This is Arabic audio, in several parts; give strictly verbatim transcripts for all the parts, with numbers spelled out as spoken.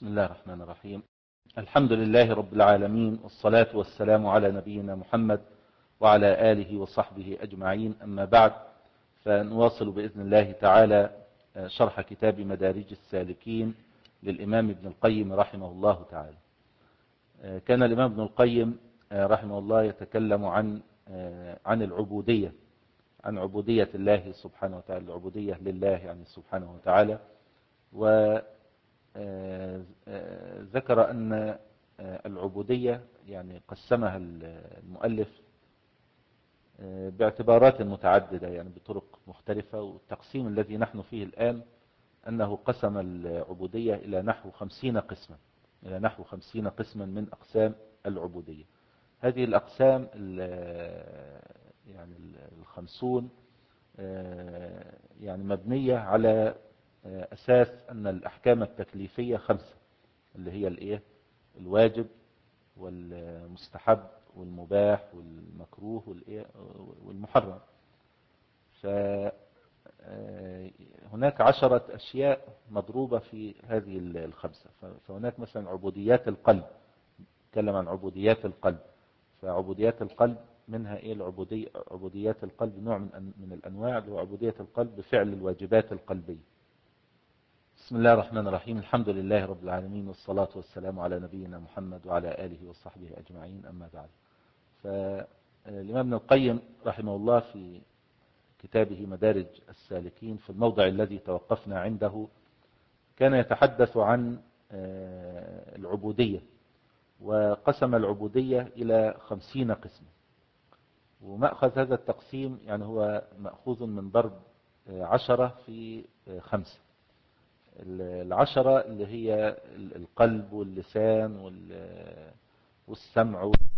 بسم الله الرحمن الرحيم. الحمد لله رب العالمين، والصلاة والسلام على نبينا محمد وعلى آله وصحبه أجمعين. أما بعد، فنواصل بإذن الله تعالى شرح كتاب مدارج السالكين للإمام ابن القيم رحمه الله تعالى. كان الإمام ابن القيم رحمه الله يتكلم عن عن العبودية عن عبودية الله سبحانه وتعالى، العبودية لله يعني سبحانه وتعالى، و ذكر أن العبودية يعني قسمها المؤلف باعتبارات متعددة، يعني بطرق مختلفة. والتقسيم الذي نحن فيه الآن أنه قسم العبودية إلى نحو خمسين قسما إلى نحو خمسين قسما من أقسام العبودية. هذه الأقسام يعني الخمسون يعني مبنية على أساس أن الأحكام التكليفية خمسة، اللي هي الإيه؟ الواجب والمستحب والمباح والمكروه والإيه؟ والمحرم. فهناك عشرة أشياء مضروبة في هذه الخمسة. فهناك مثلا عبوديات القلب، نتكلم عن عبوديات القلب. فعبوديات القلب منها إيه؟ العبودية عبوديات القلب نوع من من الأنواع، اللي هو عبودية القلب بفعل الواجبات القلبية. بسم الله الرحمن الرحيم. الحمد لله رب العالمين، والصلاة والسلام على نبينا محمد وعلى آله وصحبه أجمعين. أما بعد، فالإمام ابن القيم رحمه الله في كتابه مدارج السالكين في الموضع الذي توقفنا عنده كان يتحدث عن العبودية، وقسم العبودية إلى خمسين قسما. ومأخذ هذا التقسيم يعني هو مأخوذ من ضرب عشرة في خمسة. العشرة اللي هي القلب واللسان والسمع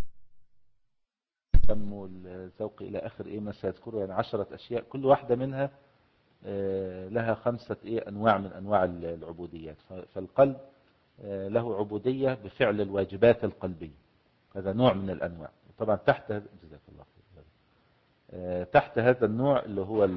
والدم والذوق إلى آخر إيه ما سيذكره، يعني عشرة أشياء، كل واحدة منها لها خمسة إيه أنواع من أنواع العبوديات. فالقلب له عبودية بفعل الواجبات القلبية، هذا نوع من الأنواع. طبعا تحت جزاك الله خير تحت هذا النوع اللي هو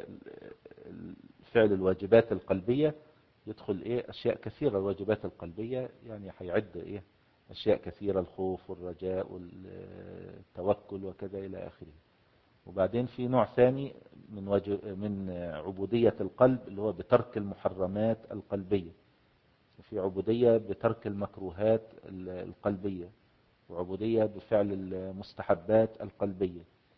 فعل الواجبات القلبية يدخل ايه اشياء كثيرة. الواجبات القلبية يعني هيعد ايه اشياء كثيرة، الخوف والرجاء والتوكل وكذا الى اخره. وبعدين في نوع ثاني من واجب من عبودية القلب اللي هو بترك المحرمات القلبية. وفي عبودية بترك المكروهات القلبية، وعبودية بفعل المستحبات القلبية.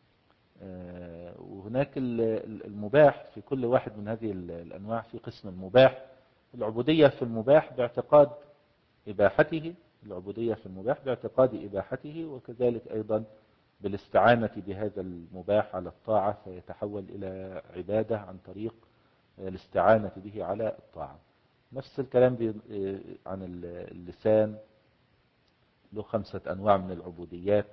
وهناك المباح في كل واحد من هذه الانواع. في قسم المباح، العبودية في المباح باعتقاد إباحته العبودية في المباح باعتقاد إباحته وكذلك أيضا بالاستعانة بهذا المباح على الطاعة، فيتحول إلى عبادة عن طريق الاستعانة به على الطاعة. نفس الكلام عن اللسان، له خمسة أنواع من العبوديات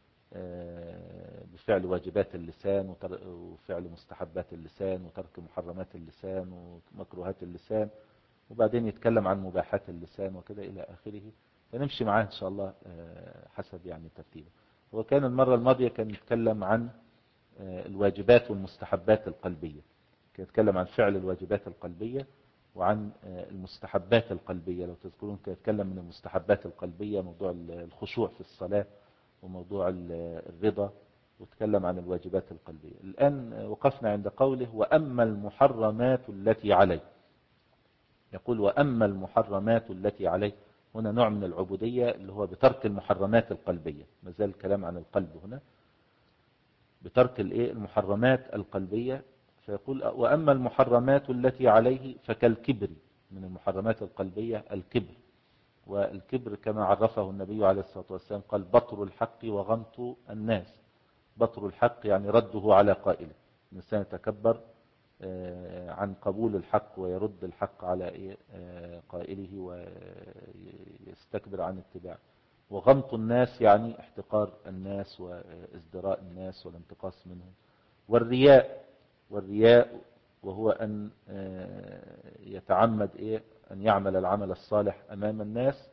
بفعل واجبات اللسان وفعل مستحبات اللسان وترك محرمات اللسان ومكروهات اللسان، وبعدين يتكلم عن مباحات اللسان وكذا إلى آخره. فنمشي معاه إن شاء الله حسب يعني ترتيبه. هو كان المرة الماضية كان يتكلم عن الواجبات والمستحبات القلبية، كان يتكلم عن فعل الواجبات القلبية وعن المستحبات القلبية. لو تذكرون كان يتكلم من المستحبات القلبية موضوع الخشوع في الصلاة وموضوع الرضا، وتكلم عن الواجبات القلبية. الآن وقفنا عند قوله وأما المحرمات التي عليه. يقول وأما المحرمات التي عليه، هنا نوع من العبودية اللي هو بترك المحرمات القلبية. ما زال الكلام عن القلب هنا، بترك المحرمات القلبية. فيقول وأما المحرمات التي عليه فكالكبر. من المحرمات القلبية الكبر، والكبر كما عرفه النبي عليه الصلاة والسلام قال بطر الحق وغمط الناس. بطر الحق يعني رده على قائله، الإنسان يتكبر عن قبول الحق ويرد الحق على قائله ويستكبر عن اتباعه. وغمط الناس يعني احتقار الناس وازدراء الناس والانتقاص منهم. والرياء والرياء وهو أن يتعمد إيه أن يعمل العمل الصالح أمام الناس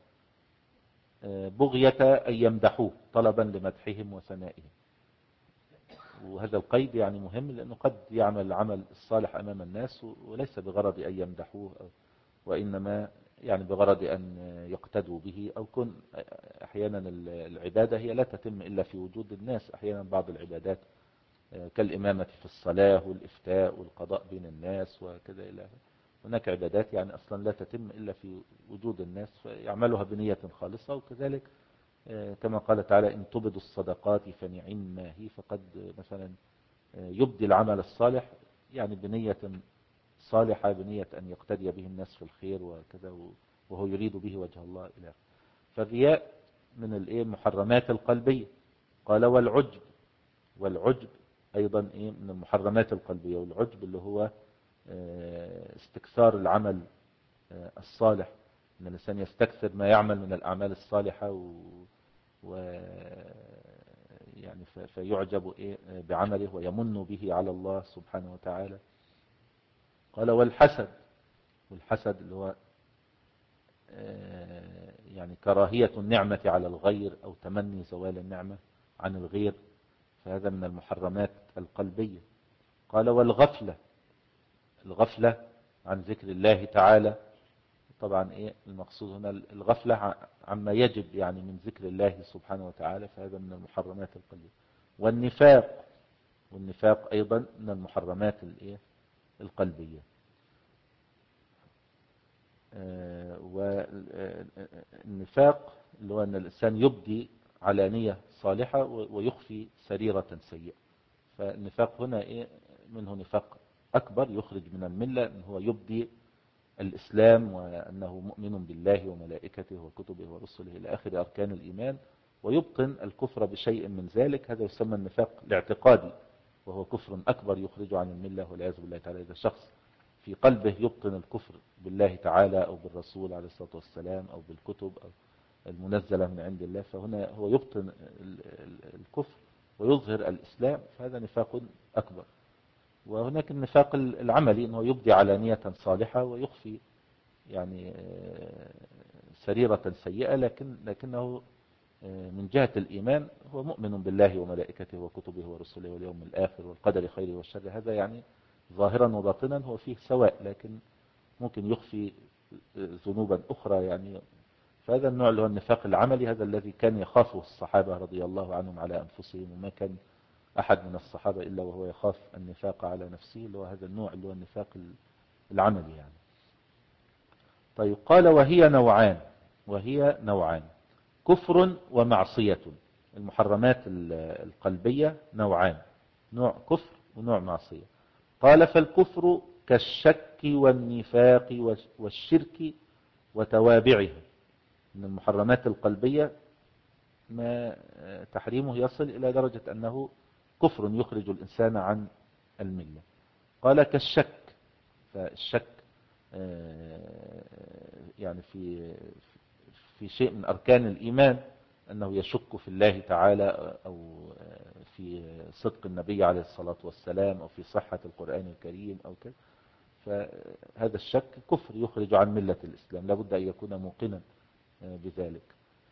بغية أن يمدحوه طلبا لمدحهم وثنائهم. وهذا القيد يعني مهم، لأنه قد يعمل العمل الصالح أمام الناس وليس بغرض أن يمدحوه، وإنما يعني بغرض أن يقتدوا به، أو كن أحيانا العبادة هي لا تتم إلا في وجود الناس. أحيانا بعض العبادات كالإمامة في الصلاة والإفتاء والقضاء بين الناس وكذا إلى هناك عبادات يعني أصلا لا تتم إلا في وجود الناس، فيعملها بنية خالصة. وكذلك كما قال تعالى إن تبدوا الصدقات فنعم ما هي، فقد مثلا يبدي العمل الصالح يعني بنية صالحة، بنية أن يقتدي به الناس في الخير وكذا، وهو يريد به وجه الله إلى آخره. فالرياء من المحرمات القلبية. قال والعجب، والعجب أيضا إيه من المحرمات القلبية. والعجب اللي هو استكثار العمل الصالح، أن الإنسان يستكثر ما يعمل من الأعمال الصالحة و, و... يعني فيعجب إيه بعمله ويمن به على الله سبحانه وتعالى. قال والحسد، والحسد اللي هو يعني كراهية النعمة على الغير أو تمني زوال النعمة عن الغير، فهذا من المحرمات القلبية. قال والغفلة، الغفلة عن ذكر الله تعالى. طبعا إيه المقصود هنا الغفلة عما يجب يعني من ذكر الله سبحانه وتعالى، فهذا من المحرمات القلبية. والنفاق، والنفاق أيضا من المحرمات القلبية. والنفاق اللي هو أن الإنسان يبدي علانية صالحة ويخفي سريرة سيئة. فالنفاق هنا إيه منه نفاق أكبر يخرج من الملة، أنه هو يبدي الإسلام وأنه مؤمن بالله وملائكته وكتبه ورسله إلى آخر أركان الإيمان، ويبطن الكفر بشيء من ذلك. هذا يسمى النفاق الاعتقادي، وهو كفر أكبر يخرج عن الملة والعياذ بالله تعالى. إذا شخص في قلبه يبطن الكفر بالله تعالى أو بالرسول عليه الصلاة والسلام أو بالكتب أو المنزلة من عند الله، فهنا هو يبطن الكفر ويظهر الإسلام، فهذا نفاق أكبر. وهناك النفاق العملي أنه يبدي علانية صالحة ويخفي يعني سريرة سيئة، لكن لكنه من جهة الإيمان هو مؤمن بالله وملائكته وكتبه ورسله واليوم الآخر والقدر خيره والشر. هذا يعني ظاهرا وباطنا هو فيه سواء، لكن ممكن يخفي ذنوبا أخرى يعني. فهذا النوع اللي هو النفاق العملي، هذا الذي كان يخافه الصحابة رضي الله عنهم على أنفسهم، وما كان أحد من الصحابة إلا وهو يخاف النفاق على نفسه، اللي هو هذا النوع اللي هو النفاق العملي يعني. طيب قال وهي نوعان، وهي نوعان كفر ومعصية. المحرمات القلبية نوعان، نوع كفر ونوع معصية. قال فالكفر كالشك والنفاق والشرك وتوابعه. من المحرمات القلبية ما تحريمه يصل إلى درجة أنه كفر يخرج الإنسان عن الملة. قال كالشك، فالشك يعني في في شيء من أركان الإيمان، أنه يشك في الله تعالى أو في صدق النبي عليه الصلاة والسلام أو في صحة القرآن الكريم أو كذا، فهذا الشك كفر يخرج عن ملة الإسلام، لابد أن يكون موقنا بذلك.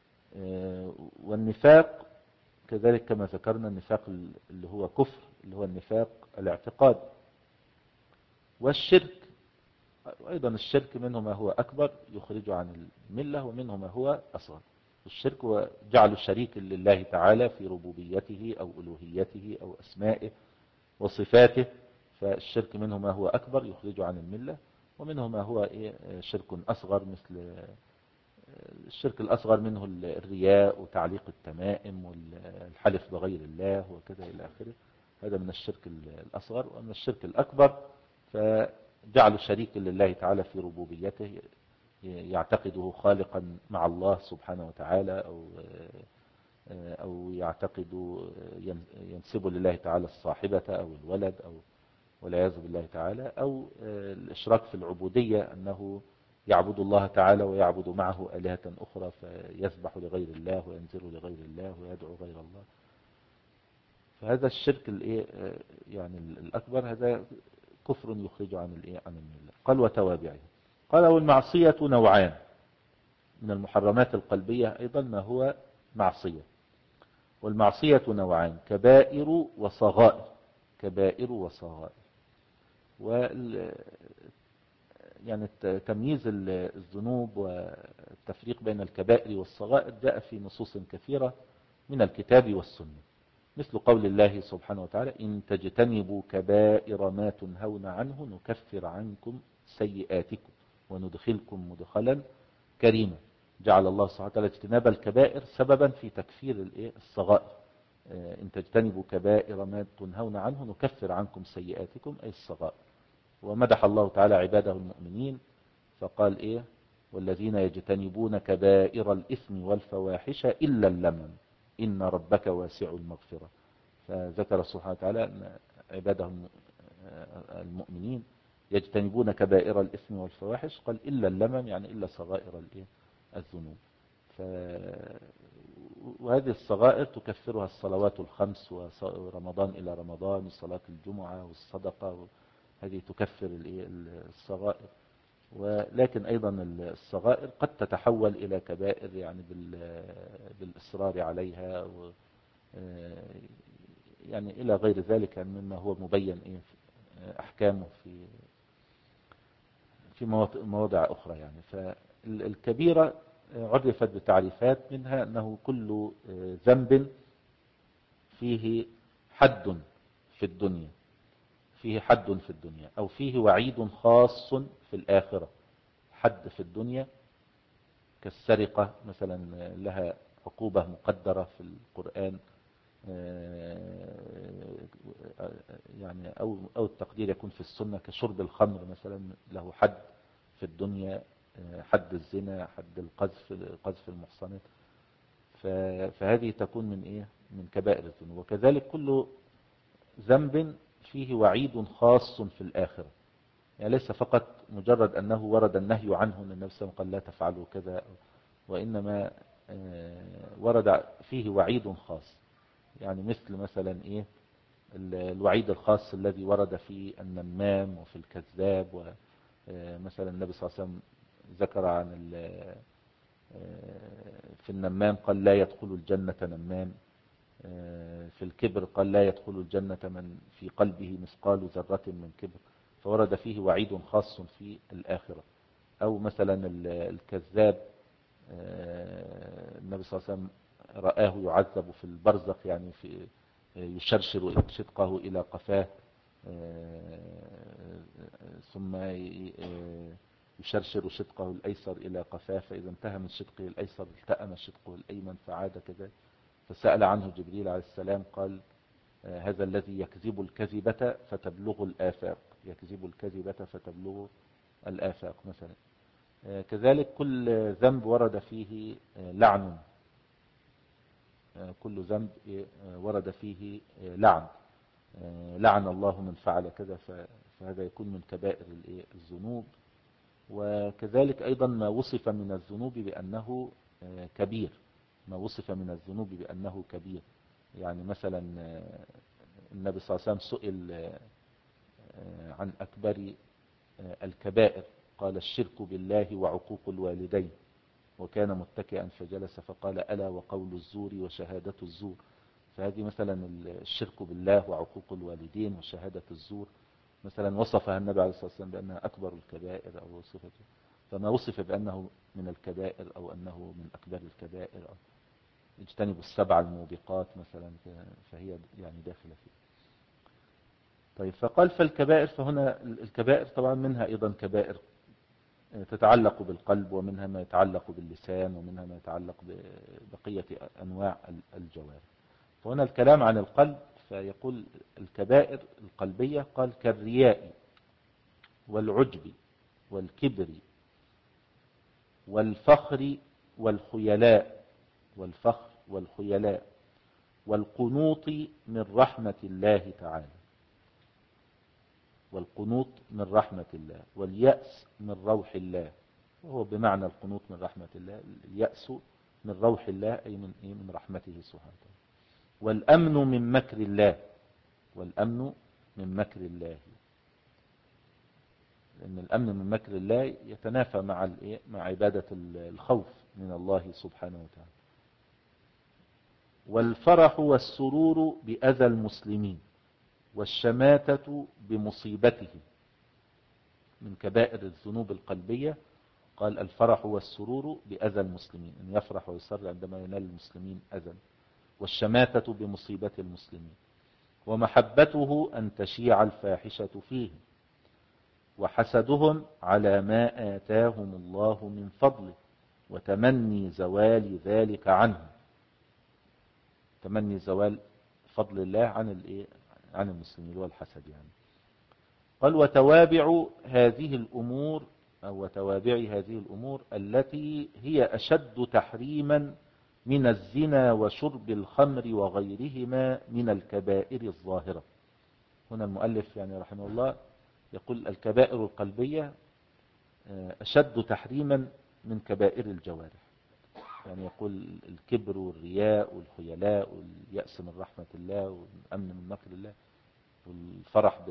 والنفاق كذلك كما ذكرنا، النفاق اللي هو كفر اللي هو النفاق الاعتقاد. والشرك أيضا، الشرك منه ما هو أكبر يخرج عن الملة، ومنه ما هو أصغر. الشرك هو جعل شريك لله تعالى في ربوبيته أو ألوهيته أو أسمائه وصفاته. فالشرك منه ما هو أكبر يخرج عن الملة، ومنه ما هو شرك أصغر، مثل الشرك الأصغر منه الرياء وتعليق التمائم والحلف بغير الله وكذا إلى آخره. هذا من الشرك الأصغر. ومن الشرك الأكبر فجعل شريك لله تعالى في ربوبيته، يعتقده خالقا مع الله سبحانه وتعالى، أو أو يعتقد ينسب لله تعالى الصاحبة أو الولد أو والعياذ بالله تعالى، أو الإشراك في العبودية، أنه يعبد الله تعالى ويعبد معه آلهة أخرى، فيذبح لغير الله وينذر لغير الله ويدعو غير الله. فهذا الشرك الايه يعني الأكبر، هذا كفر يخرج عن الايه عن الملة. قال وتوابعه. قال والمعصية نوعان. من المحرمات القلبية أيضا ما هو معصية. والمعصية نوعان كبائر وصغائر. كبائر وصغائر. يعني تمييز الذنوب والتفريق بين الكبائر والصغائر جاء في نصوص كثيرة من الكتاب والسنة، مثل قول الله سبحانه وتعالى إن تجتنبوا كبائر ما تنهون عنه نكفر عنكم سيئاتكم وندخلكم مدخلا كريما. جعل الله سبحانه وتعالى اجتناب الكبائر سببا في تكفير الصغائر. إن تجتنبوا كبائر ما تنهون عنه نكفر عنكم سيئاتكم أي الصغائر. ومدح الله تعالى عباده المؤمنين فقال إيه والذين يجتنبون كبائر الإثم والفواحش إلا اللمم إن ربك واسع المغفرة. فذكر سبحانه وتعالى أن عباده المؤمنين يجتنبون كبائر الإثم والفواحش، قال إلا اللمم يعني إلا صغائر الذنوب. ف... وهذه الصغائر تكفرها الصلوات الخمس ورمضان إلى رمضان وصلاة الجمعة والصدقة، هذه تكفر الصغائر. ولكن أيضا الصغائر قد تتحول إلى كبائر يعني بالإصرار عليها و يعني إلى غير ذلك مما هو مبين إيه أحكامه في في مواضع أخرى. يعني فالكبيرة عرفت بتعريفات، منها أنه كل ذنب فيه حد في الدنيا فيه حد في الدنيا أو فيه وعيد خاص في الآخرة. حد في الدنيا كالسرقة مثلا لها عقوبة مقدرة في القرآن، يعني أو أو التقدير يكون في السنة كشرب الخمر مثلا له حد في الدنيا، حد الزنا، حد القذف قذف المحصنات. فهذه تكون من إيه من كبائر الذنوب. وكذلك كل ذنب فيه وعيد خاص في الآخرة، يعني ليس فقط مجرد أنه ورد النهي عنه أن النبي صلى الله عليه وسلم قال لا تفعلوا كذا، وإنما ورد فيه وعيد خاص. يعني مثل مثلا إيه الوعيد الخاص الذي ورد في النمام وفي الكذاب. ومثلا النبي صلى الله عليه وسلم ذكر عن في النمام قال لا يدخل الجنة نمام. في الكبر قال لا يدخل الجنة من في قلبه مثقال ذرة من كبر، فورد فيه وعيد خاص في الآخرة. أو مثلا الكذاب النبي صلى الله عليه وسلم رآه يعذب في البرزخ، يعني في يشرشر شدقه إلى قفاه ثم يشرشر شدقه الأيسر إلى قفاه، فإذا انتهى من شدقه الأيسر التأم شدقه الأيمن فعاد كذلك. فسأل عنه جبريل عليه السلام قال هذا الذي يكذب الكذبة فتبلغ الآفاق، يكذب الكذبة فتبلغ الآفاق مثلا. كذلك كل ذنب ورد فيه لعن، كل ذنب ورد فيه لعن، لعن الله من فعل كذا، فهذا يكون من كبائر الذنوب. وكذلك أيضا ما وصف من الذنوب بأنه كبير، ما وصف من الذنوب بأنه كبير. يعني مثلا النبي صلى الله عليه وسلم سئل عن أكبر الكبائر قال الشرك بالله وعقوق الوالدين، وكان متكئا فجلس فقال ألا وقول الزور وشهادة الزور. فهذه مثلا الشرك بالله وعقوق الوالدين وشهادة الزور مثلا وصفها النبي عليه الصلاة والسلام بأنها أكبر الكبائر أو وصفته. فما وصف بأنه من الكبائر أو أنه من أكبر الكبائر أو اجتنبوا السبع الموبقات مثلا، فهي يعني داخلة فيه. طيب فقال فالكبائر، فهنا الكبائر طبعا منها أيضا كبائر تتعلق بالقلب، ومنها ما يتعلق باللسان، ومنها ما يتعلق ببقية أنواع الجوارح. فهنا الكلام عن القلب، فيقول الكبائر القلبية قال كالرياء والعجب والكبر والفخر والخيلاء، والفخر والخيلاء والقنوط من رحمة الله تعالى، والقنوط من رحمة الله، واليأس من روح الله. وهو بمعنى القنوط من رحمة الله، اليأس من روح الله أي من إيه من رحمته سبحانه وتعالى. والأمن من مكر الله، والأمن من مكر الله، لأن الأمن من مكر الله يتنافى مع الإيه مع عبادة الخوف من الله سبحانه وتعالى. والفرح والسرور بأذى المسلمين، والشماتة بمصيبته، من كبائر الذنوب القلبية. قال الفرح والسرور بأذى المسلمين، أن يفرح ويسر عندما ينال المسلمين أذى، والشماتة بمصيبة المسلمين، ومحبته أن تشيع الفاحشة فيه، وحسدهم على ما آتاهم الله من فضله، وتمني زوال ذلك عنه، تمني زوال فضل الله عن الايه عن المسلمين والحسد يعني. قال وتوابع هذه الأمور أو توابع هذه الأمور التي هي أشد تحريما من الزنا وشرب الخمر وغيرهما من الكبائر الظاهرة. هنا المؤلف يعني رحمه الله يقول الكبائر القلبية أشد تحريما من كبائر الجوارح، يعني يقول الكبر والرياء والخيلاء واليأس من رحمة الله والأمن من مكر الله والفرح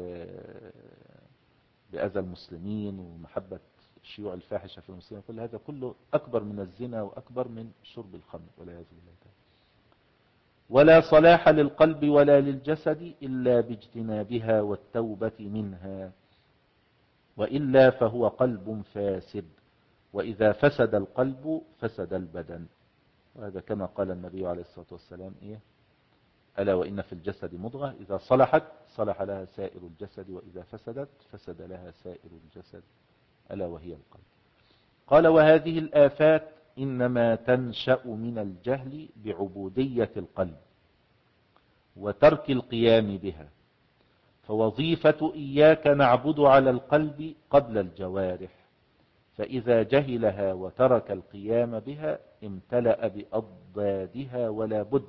بأذى المسلمين ومحبة شيوع الفاحشة في المسلمين، كل هذا كله أكبر من الزنا وأكبر من شرب الخمر والعياذ بالله تعالى. ولا صلاح للقلب ولا للجسد إلا باجتنابها والتوبة منها، وإلا فهو قلب فاسد، وإذا فسد القلب فسد البدن. وهذا كما قال النبي عليه الصلاة والسلام إيه؟ ألا وإن في الجسد مضغة إذا صلحت صلح لها سائر الجسد، وإذا فسدت فسد لها سائر الجسد، ألا وهي القلب. قال وهذه الآفات إنما تنشأ من الجهل بعبودية القلب وترك القيام بها، فوظيفة إياك نعبد على القلب قبل الجوارح، فإذا جهلها وترك القيام بها امتلأ بأضدادها ولا بد،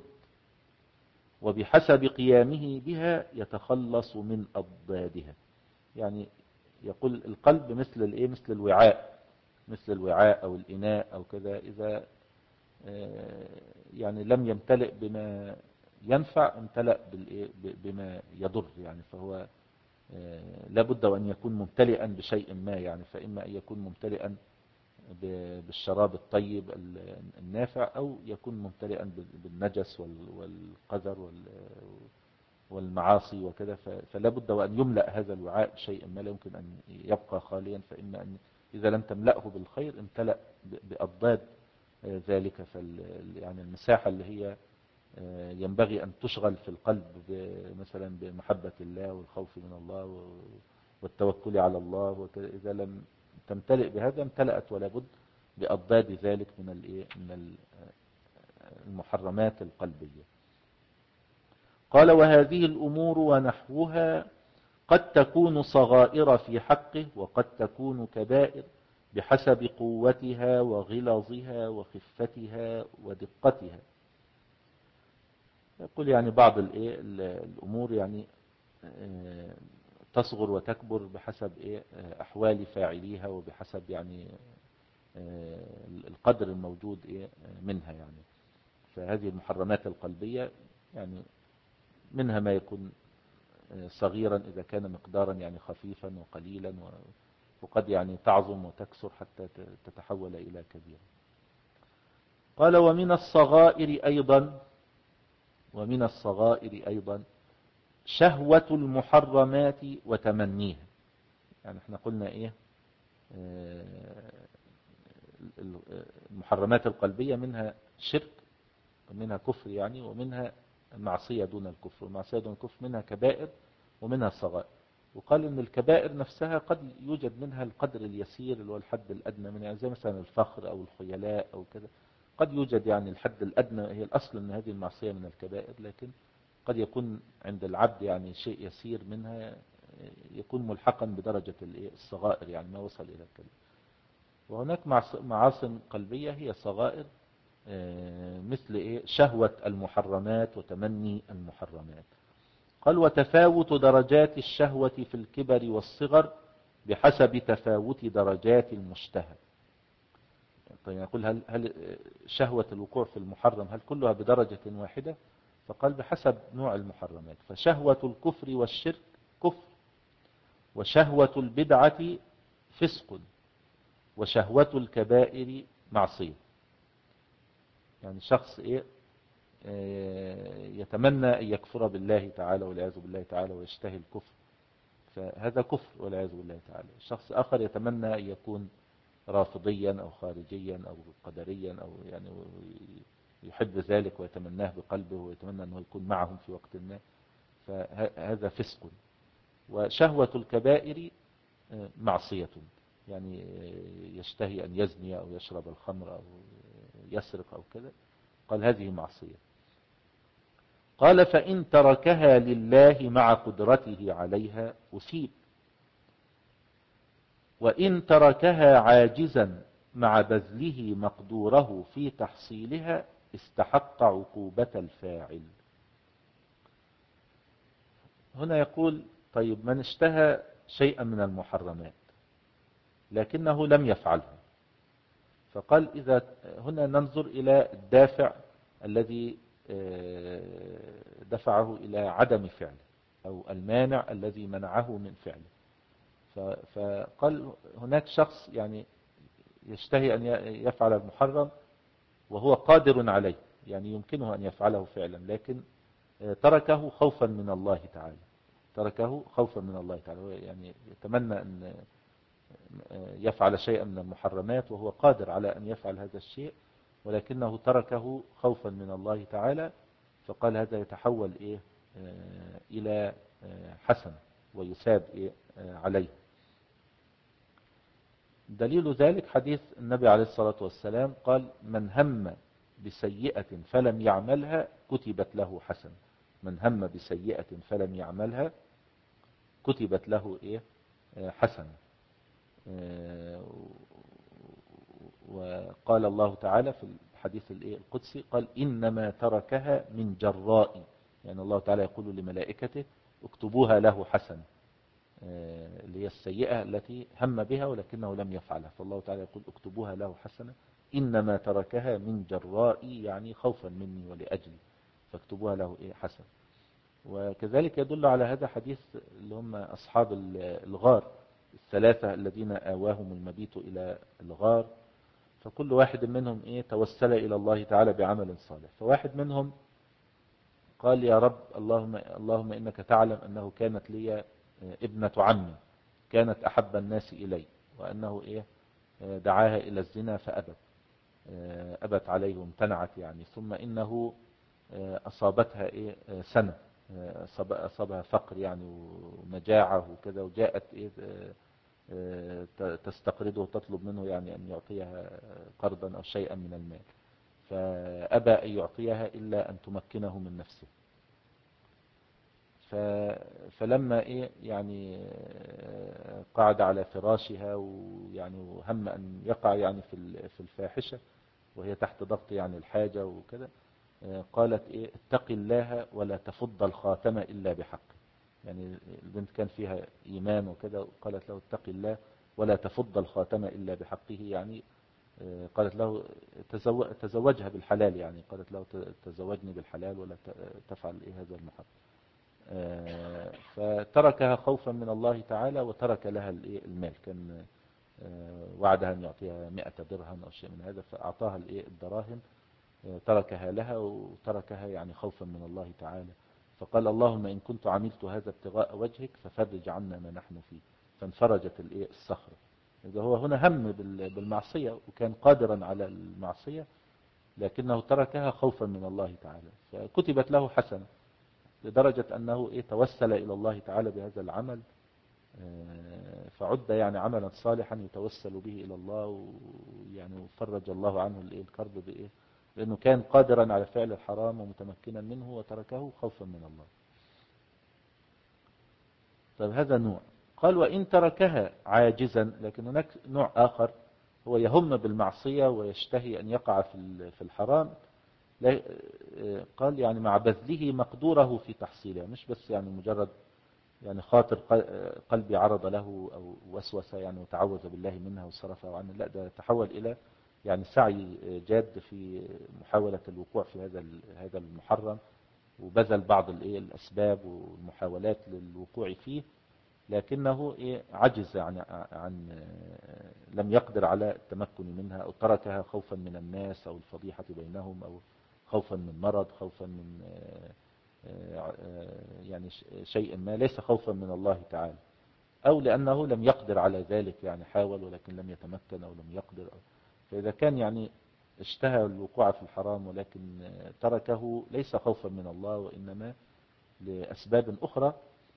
وبحسب قيامه بها يتخلص من أضدادها. يعني يقول القلب مثل الايه مثل الوعاء، مثل الوعاء أو الإناء أو كذا، إذا يعني لم يمتلئ بما ينفع امتلأ بما يضر يعني، فهو لابد وأن يكون ممتلئا بشيء ما يعني، فإما أن يكون ممتلئا بالشراب الطيب النافع، أو يكون ممتلئا بالنجس والقذر والمعاصي وكذا، فلابد وأن يملأ هذا الوعاء بشيء ما، لا يمكن أن يبقى خاليا، فإما أن إذا لم تملأه بالخير امتلأ بأضداد ذلك. يعني المساحة اللي هي ينبغي أن تشغل في القلب مثلا بمحبة الله والخوف من الله والتوكل على الله وكذا، إذا لم تمتلئ بهذا امتلأت ولا بد بأضداد ذلك من من المحرمات القلبية. قال وهذه الأمور ونحوها قد تكون صغائر في حقه وقد تكون كبائر بحسب قوتها وغلظها وخفتها ودقتها. يقول يعني بعض الأمور يعني تصغر وتكبر بحسب أحوال فاعليها وبحسب يعني القدر الموجود منها يعني. فهذه المحرمات القلبية يعني منها ما يكون صغيرا إذا كان مقدارا يعني خفيفا وقليلا، وقد يعني تعظم وتكسر حتى تتحول إلى كبيرة. قال ومن الصغائر أيضا ومن الصغائر أيضا شهوة المحرمات وتمنيها. يعني احنا قلنا ايه المحرمات القلبية منها شرك ومنها كفر يعني، ومنها معصية دون الكفر، والمعصية دون الكفر منها كبائر ومنها صغائر. وقال ان الكبائر نفسها قد يوجد منها القدر اليسير اللي هو الحد الأدنى منها، زي مثلا الفخر أو الخيلاء أو كذا، قد يوجد يعني الحد الأدنى. هي الأصل أن هذه المعصية من الكبائر، لكن قد يكون عند العبد يعني شيء يسير منها يكون ملحقا بدرجة الصغائر يعني ما وصل إلى الكبائر. وهناك معاصي قلبية هي صغائر مثل إيه شهوة المحرمات وتمني المحرمات. قال وتفاوت درجات الشهوة في الكبر والصغر بحسب تفاوت درجات المشتهى. طيب يقول هل, هل شهوة الوقوع في المحرم هل كلها بدرجة واحدة؟ فقال بحسب نوع المحرمات. فشهوة الكفر والشرك كفر، وشهوة البدعة فسق، وشهوة الكبائر معصية. يعني شخص إيه يتمنى أن يكفر بالله تعالى والعياذ بالله تعالى ويشتهي الكفر، فهذا كفر والعياذ بالله تعالى. شخص آخر يتمنى أن يكون رافضيا أو خارجيا أو قدريا أو يعني يحب ذلك ويتمناه بقلبه ويتمنى أنه يكون معهم في وقت ما، فهذا فسق. وشهوة الكبائر معصية، يعني يشتهي أن يزني أو يشرب الخمر أو يسرق أو كذا، قال هذه معصية. قال فإن تركها لله مع قدرته عليها أثيب، وإن تركها عاجزا مع بذله مقدوره في تحصيلها استحق عقوبة الفاعل. هنا يقول طيب من اشتهى شيئا من المحرمات لكنه لم يفعلها، فقال إذا هنا ننظر إلى الدافع الذي دفعه إلى عدم فعله أو المانع الذي منعه من فعله. فقال هناك شخص يعني يشتهي أن يفعل المحرم وهو قادر عليه، يعني يمكنه أن يفعله فعلا، لكن تركه خوفا من الله تعالى، تركه خوفا من الله تعالى، يعني يتمنى أن يفعل شيئا من المحرمات وهو قادر على أن يفعل هذا الشيء، ولكنه تركه خوفا من الله تعالى، فقال هذا يتحول إيه إلى حسن ويساب إيه عليه. دليل ذلك حديث النبي عليه الصلاة والسلام قال من هم بسيئة فلم يعملها كتبت له حسنة، من هم بسيئة فلم يعملها كتبت له إيه حسنة. وقال الله تعالى في الحديث القدسي قال إنما تركها من جراء، يعني الله تعالى يقول لملائكته اكتبوها له حسنة، اللي هي السيئة التي هم بها ولكنه لم يفعلها، فالله تعالى يقول اكتبوها له حسنة، إنما تركها من جراء يعني خوفا مني ولأجلي فاكتبوها له إيه حسنة. وكذلك يدل على هذا حديث اللي هم أصحاب الغار الثلاثة الذين آواهم المبيت إلى الغار، فكل واحد منهم إيه توسل إلى الله تعالى بعمل صالح. فواحد منهم قال يا رب اللهم, اللهم إنك تعلم أنه كانت لي ابنة عمي كانت أحب الناس إلي، وأنه إيه دعاها إلى الزنا فأبت أبت عليه وامتنعت يعني، ثم إنه أصابتها إيه سنة، أصابها فقر يعني ومجاعة وكذا، وجاءت إيه تستقرضه وتطلب منه يعني أن يعطيها قرضا أو شيئا من المال، فأبى أن يعطيها إلا أن تمكنه من نفسه. فلما إيه يعني قعد على فراشها ويعني وهم أن يقع يعني في في الفاحشة وهي تحت ضغط يعني الحاجة وكذا، قالت إيه اتق الله ولا تفض الخاتم إلا بحق، يعني البنت كان فيها إيمان وكذا، قالت له اتق الله ولا تفض الخاتم إلا بحقه، يعني قالت له تزوجها بالحلال، يعني قالت له تزوجني بالحلال ولا تفعل إيه هذا المحرم. فتركها خوفا من الله تعالى وترك لها المال، كان وعدها أن يعطيها مئة درهم أو شيء من هذا فأعطاها الدراهم، تركها لها وتركها يعني خوفا من الله تعالى، فقال اللهم إن كنت عملت هذا ابتغاء وجهك ففرج عنا ما نحن فيه، فانفرجت الصخرة. إذا هو هنا هم بالمعصية وكان قادرا على المعصية لكنه تركها خوفا من الله تعالى، فكتبت له حسنة لدرجة أنه إيه توسل إلى الله تعالى بهذا العمل، فعد يعني عملا صالحا يتوسل به إلى الله، ويعني وفرج الله عنه الكرب بإيه لأنه كان قادرا على فعل الحرام ومتمكنا منه وتركه خوفا من الله. طيب هذا نوع. قال وإن تركها عاجزا، لكن هناك نوع آخر هو يهم بالمعصية ويشتهي أن يقع في الحرام، قال يعني مع بذله مقدوره في تحصيلها، مش بس يعني مجرد يعني خاطر قلبي عرض له أو وسوسة يعني وتعوذ بالله منها وصرفها عنه، لا ده تحول إلى يعني سعي جاد في محاولة الوقوع في هذا هذا المحرم، وبذل بعض الأسباب والمحاولات للوقوع فيه، لكنه عجز عن عن لم يقدر على التمكن منها، أو تركها خوفا من الناس أو الفضيحة بينهم، أو خوفا من مرض، خوفا من يعني شيء ما، ليس خوفا من الله تعالى. أو لأنه لم يقدر على ذلك، يعني حاول ولكن لم يتمكن أو لم يقدر. فإذا كان يعني اشتهى الوقوع في الحرام ولكن تركه ليس خوفا من الله وإنما لأسباب أخرى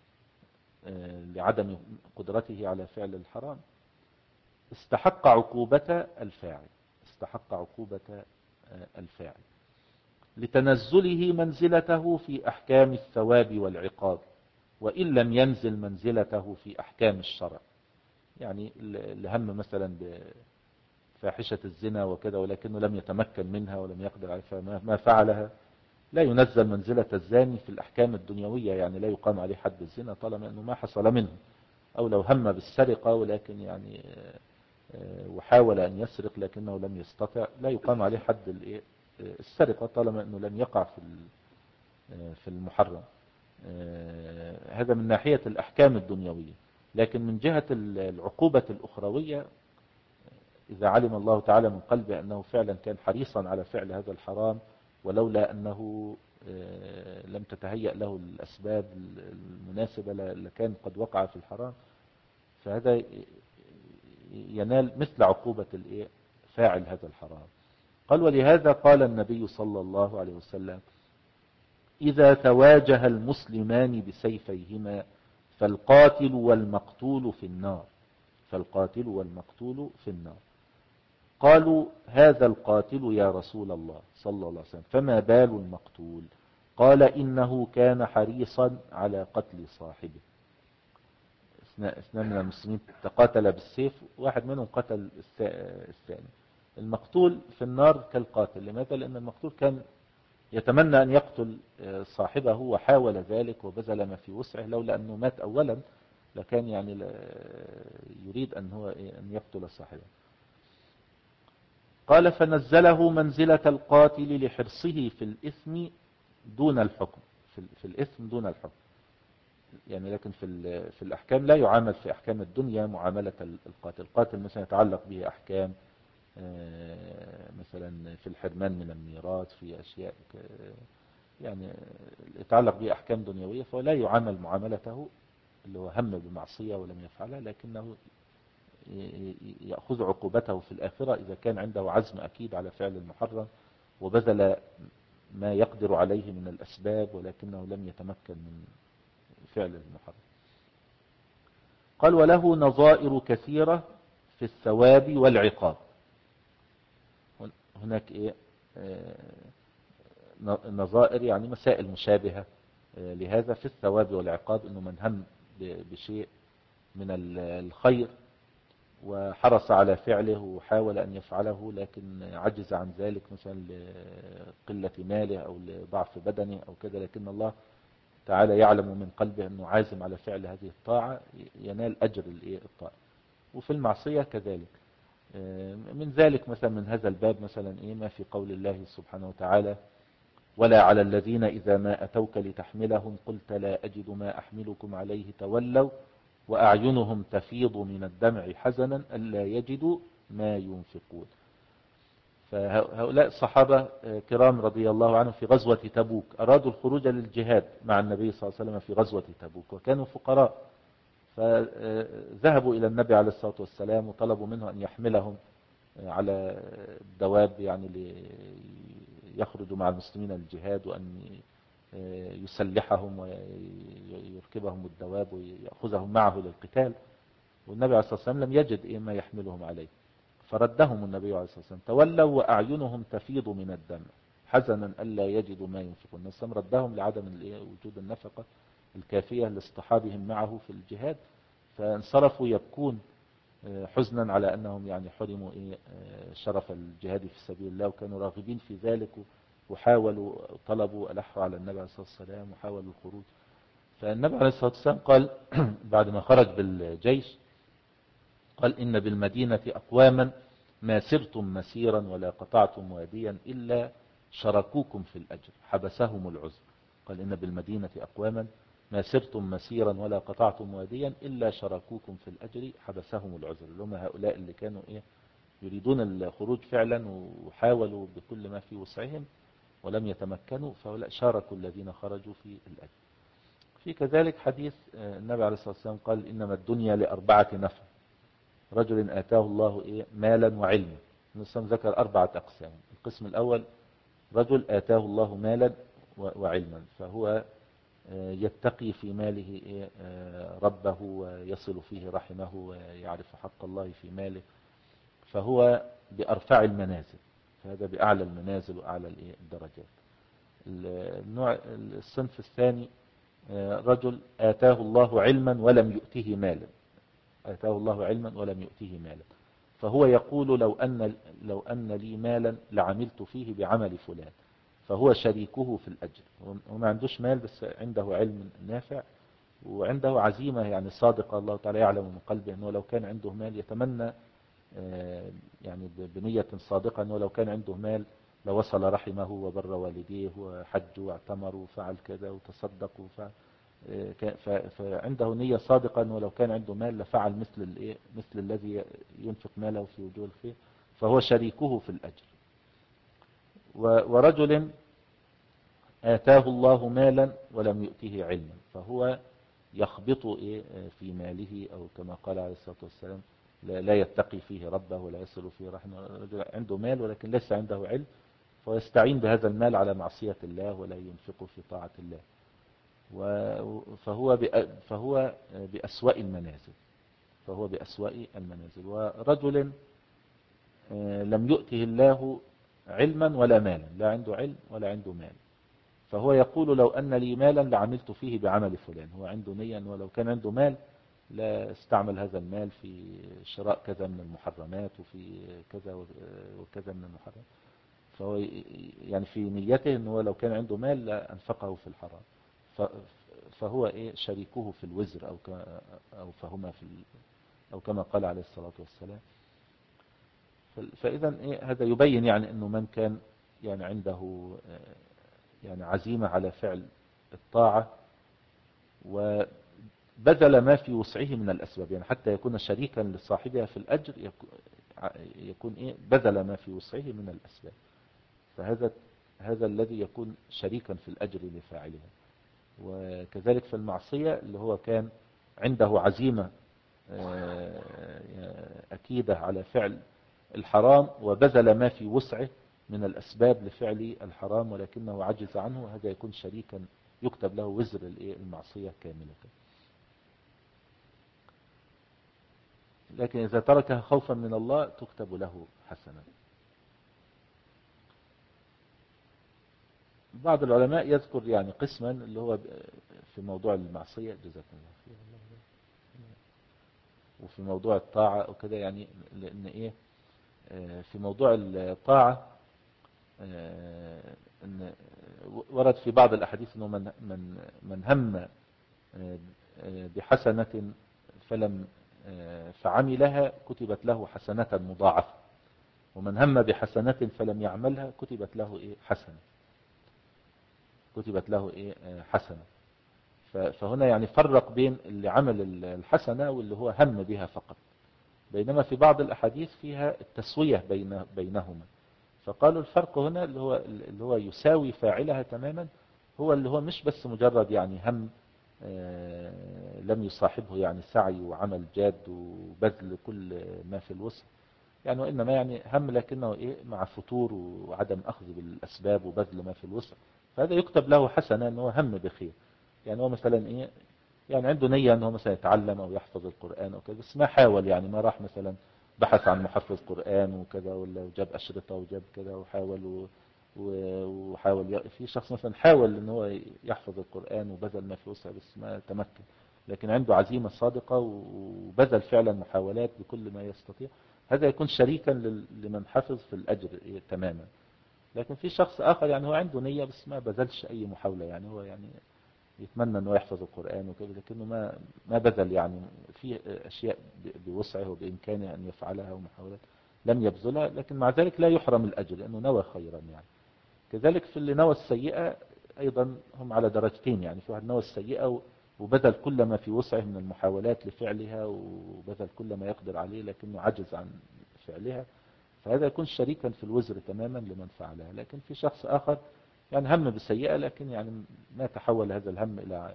لعدم قدرته على فعل الحرام، استحق عقوبة الفاعل، استحق عقوبة الفاعل لتنزله منزلته في أحكام الثواب والعقاب، وإن لم ينزل منزلته في أحكام الشرع. يعني اللي هم مثلا بفاحشة الزنا وكذا ولكنه لم يتمكن منها ولم يقدر عليها فما فعلها، لا ينزل منزلة الزاني في الأحكام الدنيوية، يعني لا يقام عليه حد الزنا طالما أنه ما حصل منه. أو لو هم بالسرقة ولكن يعني وحاول أن يسرق لكنه لم يستطع، لا يقام عليه حد السرقة طالما أنه لم يقع في في المحرم. هذا من ناحية الأحكام الدنيوية. لكن من جهة العقوبة الأخروية، إذا علم الله تعالى من قلبه أنه فعلا كان حريصا على فعل هذا الحرام ولولا أنه لم تتهيأ له الأسباب المناسبة لكان قد وقع في الحرام، فهذا ينال مثل عقوبة فاعل هذا الحرام. قال: ولهذا قال النبي صلى الله عليه وسلم: إذا تواجه المسلمان بسيفيهما فالقاتل والمقتول في النار، فالقاتل والمقتول في النار. قالوا: هذا القاتل يا رسول الله صلى الله عليه وسلم، فما بال المقتول؟ قال: إنه كان حريصا على قتل صاحبه. اثنان من المسلمين تقاتل بالسيف، واحد منهم قتل الثاني. المقتول في النار كالقاتل. لماذا؟ لأن المقتول كان يتمنى أن يقتل صاحبه وحاول ذلك وبذل ما في وسعه، لولا أنه مات أولا لكان يعني يريد أن هو أن يقتل صاحبه. قال: فنزله منزلة القاتل لحرصه في الإثم دون الحكم، في الإثم دون الحكم. يعني لكن في في الأحكام لا يعامل في أحكام الدنيا معاملة القاتل. القاتل مثلا يتعلق به أحكام مثلا في الحرمان من الميراث، في أشياء يعني يتعلق به أحكام دنيوية، فلا يعامل معاملته اللي هو هم بمعصية ولم يفعلها، لكنه يأخذ عقوبته في الآخرة إذا كان عنده عزم أكيد على فعل المحرم وبذل ما يقدر عليه من الأسباب ولكنه لم يتمكن من فعل المحرم. قال: وله نظائر كثيرة في الثواب والعقاب. هناك إيه نظائر يعني مسائل مشابهة لهذا في الثواب والعقاب، إنه من هم بشيء من الخير وحرص على فعله وحاول أن يفعله لكن عجز عن ذلك مثلا لقلة ماله أو لضعف بدنه أو كذا، لكن الله تعالى يعلم من قلبه أنه عازم على فعل هذه الطاعة، ينال أجر الطاعة. وفي المعصية كذلك. من ذلك مثلا من هذا الباب مثلا إيه ما في قول الله سبحانه وتعالى: ولا على الذين إذا ما أتوك لتحملهم قلت لا أجد ما أحملكم عليه تولوا وأعينهم تفيض من الدمع حزنا ألا يجدوا ما ينفقون. فهؤلاء الصحابة كرام رضي الله عنهم في غزوة تبوك أرادوا الخروج للجهاد مع النبي صلى الله عليه وسلم في غزوة تبوك، وكانوا فقراء، فذهبوا إلى النبي عليه الصلاة والسلام وطلبوا منه أن يحملهم على الدواب يعني ليخرجوا مع المسلمين للجهاد، وأن يسلحهم ويركبهم الدواب ويأخذهم معه للقتال. والنبي عليه الصلاة والسلام لم يجد إيه ما يحملهم عليه، فردهم النبي عليه الصلاة والسلام: تولوا وأعينهم تفيض من الدمع حزنا ألا يجدوا ما ينفقون. النبي صلى الله عليه وسلم ردهم لعدم وجود النفقة الكافية لاصطحابهم معه في الجهاد، فانصرفوا يبكون حزنا على أنهم يعني حرموا إيه شرف الجهاد في سبيل الله، وكانوا راغبين في ذلك وحاولوا طلبوا ألحوا على النبي عليه الصلاة والسلام وحاولوا الخروج. فالنبي عليه الصلاة والسلام قال بعد ما خرج بالجيش قال: إن بالمدينة أقواما ما سرتم مسيرا ولا قطعتم واديا إلا شركوكم في الأجر حبسهم العذر. قال: إن بالمدينة أقواما ما سرتم مسيرا ولا قطعتم واديا إلا شركوكم في الأجر حبسهم العذر. اللي هم هؤلاء اللي كانوا إيه يريدون الخروج فعلا وحاولوا بكل ما في وسعهم ولم يتمكنوا، فهؤلاء شاركوا الذين خرجوا في الأجر. في كذلك حديث النبي عليه الصلاة والسلام قال إنما الدنيا لأربعة نفر: رجل آتاه الله إيه مالا وعلما. النبي ذكر أربعة أقسام. القسم الأول رجل آتاه الله مالا وعلما، فهو يتقي في ماله ربه ويصل فيه رحمه ويعرف حق الله في ماله، فهو بأرفع المنازل، فهذا بأعلى المنازل وأعلى الدرجات. النوع الصنف الثاني رجل آتاه الله علما ولم يؤته مالا، آتاه الله علما ولم يؤته مالا، فهو يقول لو أن, لو أن لي مالا لعملت فيه بعمل فلان، فهو شريكه في الأجر. وما عندوش مال بس عنده علم نافع وعنده عزيمة يعني صادقة، الله تعالى يعلم من قلبه أنه لو كان عنده مال يتمنى يعني بنية صادقة أنه لو كان عنده مال لوصل رحمه وبر والديه وحج واعتمر وفعل كذا وتصدق وفعل، فعنده نية صادقة أنه لو كان عنده مال لفعل مثل الايه مثل الذي ينفق ماله في وجوه الخير، فهو شريكه في الأجر. ورجل آتاه الله مالا ولم يؤته علما، فهو يخبط إيه في ماله، أو كما قال عليه الصلاة والسلام لا يتقي فيه ربه ولا يصل فيه رحمه. رجل عنده مال ولكن ليس عنده علم، فيستعين بهذا المال على معصية الله ولا ينفقه في طاعة الله، فهو فهو بأسوأ المنازل فهو بأسوأ المنازل. ورجل لم يؤته الله علما ولا مالا، لا عنده علم ولا عنده مال، فهو يقول لو أن لي مالا لعملت فيه بعمل فلان. هو عنده نية أنه لو كان عنده مال لا استعمل هذا المال في شراء كذا من المحرمات وفي كذا وكذا من المحرمات، فهو يعني في نيته أنه لو كان عنده مال لا أنفقه في الحرام، فهو إيه شريكه في الوزر، أو أو فهما في أو كما قال عليه الصلاة والسلام. فإذا إيه هذا يبين يعني أنه من كان يعني عنده يعني عزيمة على فعل الطاعة وبذل ما في وسعه من الأسباب، يعني حتى يكون شريكا لصاحبها في الأجر يكون إيه بذل ما في وسعه من الأسباب، فهذا هذا الذي يكون شريكا في الأجر لفاعلها. وكذلك في المعصية اللي هو كان عنده عزيمة أكيدة على فعل الحرام وبذل ما في وسعه من الأسباب لفعل الحرام ولكنه عجز عنه، هذا يكون شريكا يكتب له وزر المعصية كاملة. لكن إذا تركها خوفا من الله تكتب له حسنة. بعض العلماء يذكر يعني قسما اللي هو في موضوع المعصية جزاكم الله خير، وفي موضوع الطاعة وكذا، يعني لأن إيه في موضوع الطاعة إن ورد في بعض الأحاديث أنه من من من هم بحسنة فلم فعملها كتبت له حسنة مضاعفة، ومن هم بحسنة فلم يعملها كتبت له إيه حسنة كتبت له إيه حسنة. فهنا يعني فرق بين اللي عمل الحسنة واللي هو هم بها فقط، بينما في بعض الأحاديث فيها التسوية بين بينهما، فقالوا الفرق هنا اللي هو اللي هو يساوي فاعلها تماما، هو اللي هو مش بس مجرد يعني هم لم يصاحبه يعني سعي وعمل جاد وبذل كل ما في الوسع، يعني وإنما يعني هم لكنه إيه مع فتور وعدم أخذ بالأسباب وبذل ما في الوسع، فهذا يكتب له حسنة أنه هم بخير. يعني هو مثلا إيه يعني عنده نية أنه مثلا يتعلم أو يحفظ القرآن أو كذا، بس ما حاول، يعني ما راح مثلا بحث عن محفظ قرآن وكذا، ولا جاب أشرطة وجاب كذا وحاول و... وحاول ي... في شخص مثلا حاول أنه هو يحفظ القرآن وبذل ما في وسع بس ما تمكن، لكن عنده عزيمة صادقة وبذل فعلا محاولات بكل ما يستطيع، هذا يكون شريكا لمن حفظ في الأجر تماما. لكن في شخص آخر يعني هو عنده نية بس ما بذلش أي محاولة، يعني هو يعني يتمنى أنه يحفظ القرآن وكذا، لكنه ما ما بذل يعني في أشياء بوسعه وبإمكانه أن يفعلها ومحاولات لم يبذلها، لكن مع ذلك لا يحرم الأجر لأنه نوى خيرا. يعني كذلك في اللي نوى السيئة أيضا هم على درجتين، يعني في واحد نوى السيئة وبذل كل ما في وسعه من المحاولات لفعلها وبذل كل ما يقدر عليه لكنه عجز عن فعلها، فهذا يكون شريكا في الوزر تماما لمن فعلها. لكن في شخص آخر يعني هم بالسيئة لكن يعني ما تحول هذا الهم إلى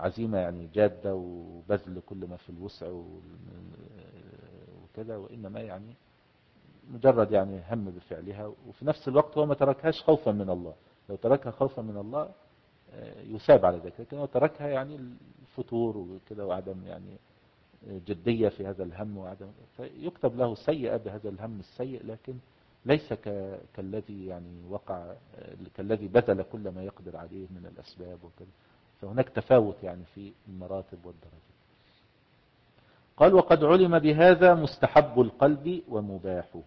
عزيمة يعني جادة وبذل كل ما في الوسع وكذا، وإنما يعني مجرد يعني هم بفعلها، وفي نفس الوقت هو ما تركهاش خوفا من الله. لو تركها خوفا من الله يثاب على ذلك، لكن هو تركها يعني الفتور وكذا وعدم يعني جدية في هذا الهم وعدم، فيكتب له سيئة بهذا الهم السيء، لكن ليس ك... كالذي يعني وقع، كالذي بذل كل ما يقدر عليه من الأسباب وكذا. فهناك تفاوت يعني في المراتب والدرجات. قال وقد علم بهذا مستحب القلب ومباحه.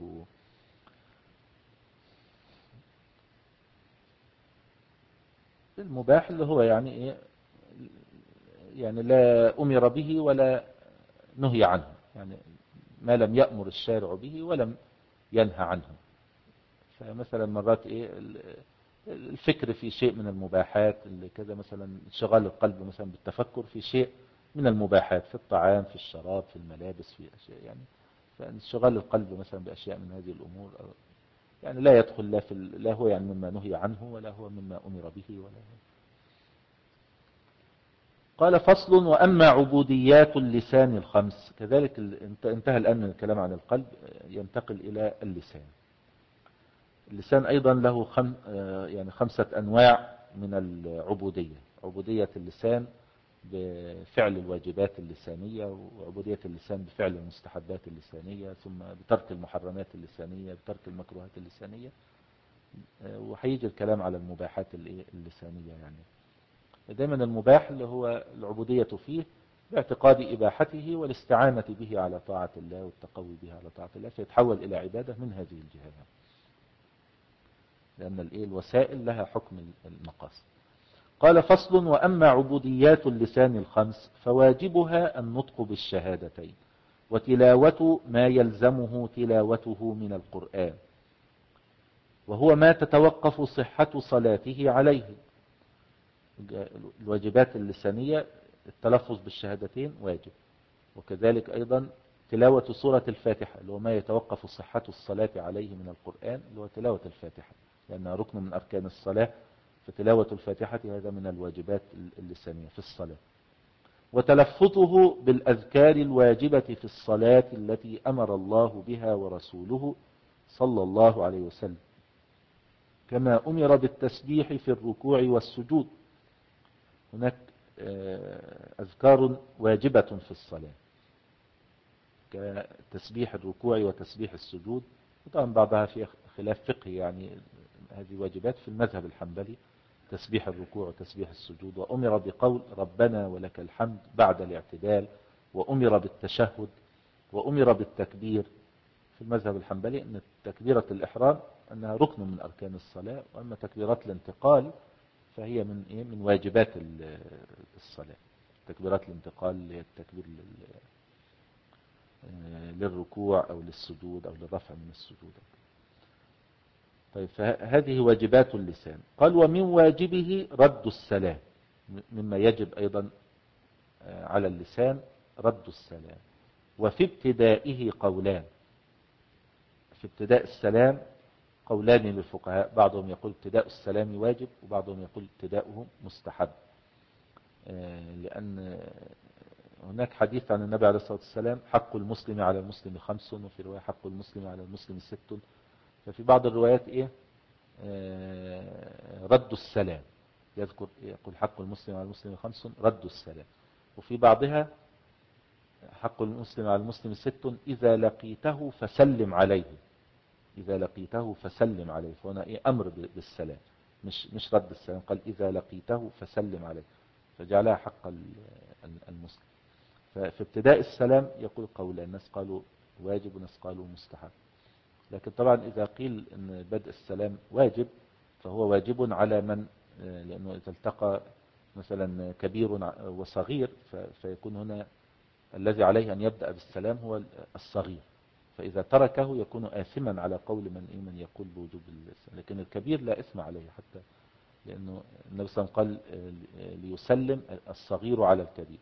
المباح اللي هو يعني ايه، يعني لا أمر به ولا نهي عنه، يعني ما لم يأمر الشارع به ولم ينهى عنه. فمثلا مرات ايه الفكر في شيء من المباحات اللي كذا، مثلا انشغال القلب مثلا بالتفكر في شيء من المباحات، في الطعام في الشراب في الملابس في أشياء يعني، فانشغال القلب مثلا بأشياء من هذه الأمور يعني لا يدخل لا في لا هو يعني مما نهي عنه ولا هو مما أمر به ولا هو. قال فصل وأما عبوديات اللسان الخمس. كذلك انتهى الآن من الكلام عن القلب، ينتقل إلى اللسان. اللسان أيضا له خم يعني خمسة أنواع من العبودية. عبودية اللسان بفعل الواجبات اللسانية، وعبودية اللسان بفعل المستحبات اللسانية، ثم بترك المحرمات اللسانية، بترك المكروهات اللسانية، وحيجي الكلام على المباحات اللسانية. يعني دائما المباح اللي هو العبودية فيه باعتقاد إباحته والاستعانة به على طاعة الله والتقوي به على طاعة الله، فيتحول إلى عبادة من هذه الجهة، لأن الوسائل لها حكم المقاصد. قال فصل وأما عبوديات اللسان الخمس فواجبها النطق بالشهادتين وتلاوة ما يلزمه تلاوته من القرآن، وهو ما تتوقف صحة صلاته عليه. الواجبات اللسانية التلفظ بالشهادتين واجب، وكذلك أيضا تلاوة سورة الفاتحة اللي هو ما يتوقف صحة الصلاة عليه من القرآن، اللي هو تلاوة الفاتحة لأنها ركن من أركان الصلاة، فتلاوة الفاتحة هذا من الواجبات اللسانية في الصلاة. وتلفظه بالأذكار الواجبة في الصلاة التي أمر الله بها ورسوله صلى الله عليه وسلم، كما أمر بالتسبيح في الركوع والسجود. هناك أذكار واجبة في الصلاة كتسبيح الركوع وتسبيح السجود، وطبعا بعضها في خلاف فقهي، يعني هذه واجبات في المذهب الحنبلي، تسبيح الركوع وتسبيح السجود. وأمر بقول ربنا ولك الحمد بعد الاعتدال، وأمر بالتشهد، وأمر بالتكبير. في المذهب الحنبلي أن تكبيرة الإحرام أنها ركن من أركان الصلاة، وأما تكبيرات الانتقال فهي من إيه من واجبات الصلاة. تكبيرات الانتقال هي التكبير للركوع أو للسجود أو للرفع من السجود. طيب فهذه واجبات اللسان. قال ومن واجبه رد السلام، مما يجب أيضا على اللسان رد السلام. وفي ابتدائه قولان، في ابتداء السلام قولان للفقهاء، بعضهم يقول ابتداء السلام واجب، وبعضهم يقول ابتداؤه مستحب، لأن هناك حديث عن النبي عليه الصلاة والسلام حق المسلم على المسلم خمس، وفي رواية حق المسلم على المسلم ست. ففي بعض الروايات إيه رد السلام، يذكر يقول حق المسلم على المسلم خمس رد السلام، وفي بعضها حق المسلم على المسلم ست إذا لقيته فسلم عليه، إذا لقيته فسلم عليه. فهنا إيه أمر بالسلام، مش مش رد السلام، قال إذا لقيته فسلم عليه، فجعلها حق المسلم. ففي ابتداء السلام يقول قول الناس قالوا واجب وناس قالوا مستحب. لكن طبعا إذا قيل أن بدء السلام واجب فهو واجب على من، لأنه إذا التقى مثلا كبير وصغير فيكون هنا الذي عليه أن يبدأ بالسلام هو الصغير، فإذا تركه يكون آثما على قول من إيه من يقول بوجوب السلام. لكن الكبير لا إثم عليه، حتى لأنه النبي صلى الله عليه وسلم قال ليسلم الصغير على الكبير،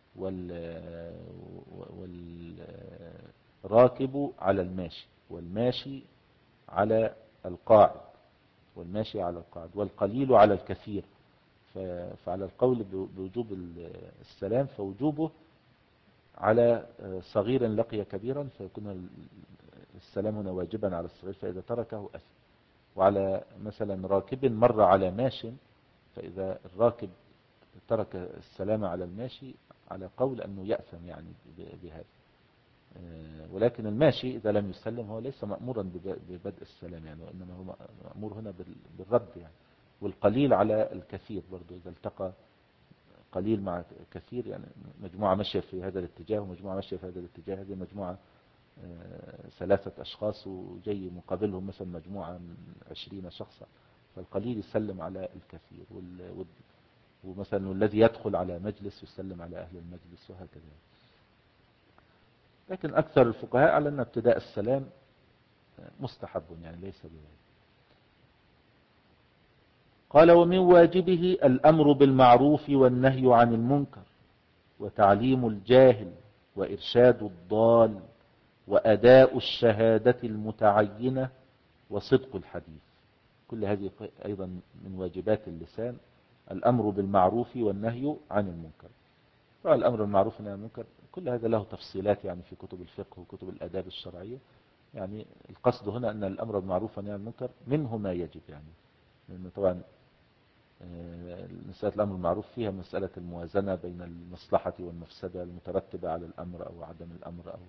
والراكب على الماشي، والماشي على القاعد، والماشي على القاعد، والقليل على الكثير. فعلى القول بوجوب السلام فوجوبه على صغير لقي كبيرا فيكون السلام هنا واجبا على الصغير فإذا تركه أثم، وعلى مثلا راكب مر على ماش فإذا الراكب ترك السلام على الماشي على قول أنه يأثم يعني بهذا. ولكن الماشي إذا لم يسلم هو ليس مأمورا ببدء السلام يعني، وإنما هو مأمور هنا بالرد يعني. والقليل على الكثير برضو، إذا التقى قليل مع كثير يعني مجموعة ماشية في هذا الاتجاه ومجموعة ماشية في هذا الاتجاه، هذه مجموعة ثلاثة أشخاص وجاي مقابلهم مثلا مجموعة من عشرين شخصا، فالقليل يسلم على الكثير، ومثلا الذي يدخل على مجلس يسلم على أهل المجلس وهكذا. لكن أكثر الفقهاء على أن ابتداء السلام مستحب يعني ليس بواجب. قال ومن واجبه الأمر بالمعروف والنهي عن المنكر وتعليم الجاهل وإرشاد الضال وأداء الشهادة المتعينة وصدق الحديث. كل هذه أيضا من واجبات اللسان، الأمر بالمعروف والنهي عن المنكر. والأمر بالمعروف والنهي عن المنكر كل هذا له تفصيلات يعني في كتب الفقه وكتب الآداب الشرعية. يعني القصد هنا أن الأمر بالمعروف والنهي عن المنكر منه ما يجب يعني، لأن طبعا مسألة الأمر بالمعروف فيها مسألة الموازنة بين المصلحة والمفسدة المترتبة على الأمر أو عدم الأمر، أو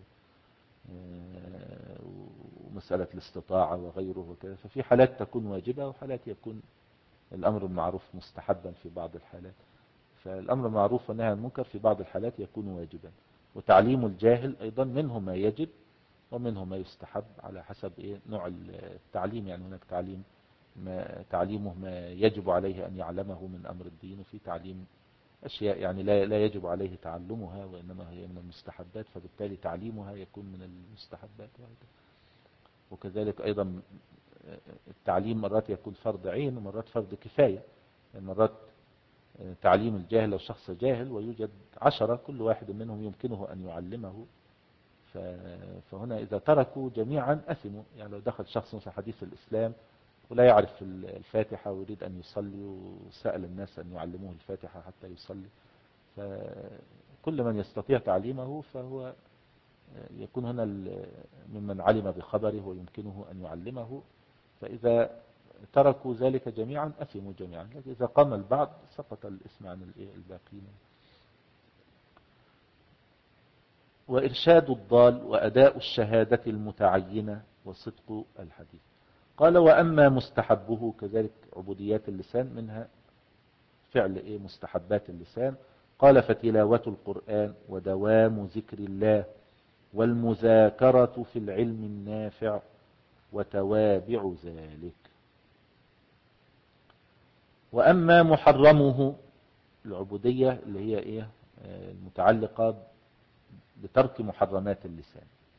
ومسألة الاستطاعة وغيره وكذا. ففي حالات تكون واجبة وحالات يكون الأمر بالمعروف مستحبا في بعض الحالات. فالأمر بالمعروف والنهي عن المنكر في بعض الحالات يكون واجبا. وتعليم الجاهل أيضا منه ما يجب ومنه ما يستحب على حسب إيه نوع التعليم. يعني هناك تعليم ما تعليمه ما يجب عليه أن يعلمه من أمر الدين، وفي تعليم أشياء يعني لا لا يجب عليه تعلمها وإنما هي من المستحبات، فبالتالي تعليمها يكون من المستحبات. وكذلك أيضا التعليم مرات يكون فرض عين ومرات فرض كفاية. يعني مرات تعليم الجاهل لو شخص جاهل ويوجد عشرة كل واحد منهم يمكنه أن يعلمه، فهنا إذا تركوا جميعا أثموا. يعني لو دخل شخص مثل حديث الإسلام ولا يعرف الفاتحة ويريد أن يصلي وسأل الناس أن يعلموه الفاتحة حتى يصلي، فكل من يستطيع تعليمه فهو يكون هنا ممن علم بخبره ويمكنه أن يعلمه. فإذا تركوا ذلك جميعا أثموا جميعا، لكن إذا قام البعض سقط الإثم عن الباقين. وإرشاد الضال وأداء الشهادة المتعينة وصدق الحديث. قال وأما مستحبه كذلك عبوديات اللسان منها فعل إيه مستحبات اللسان. قال فتلاوة القرآن ودوام ذكر الله والمذاكرة في العلم النافع وتوابع ذلك. وأما محرمه العبودية اللي هي إيه المتعلقة بترك محرمات اللسان.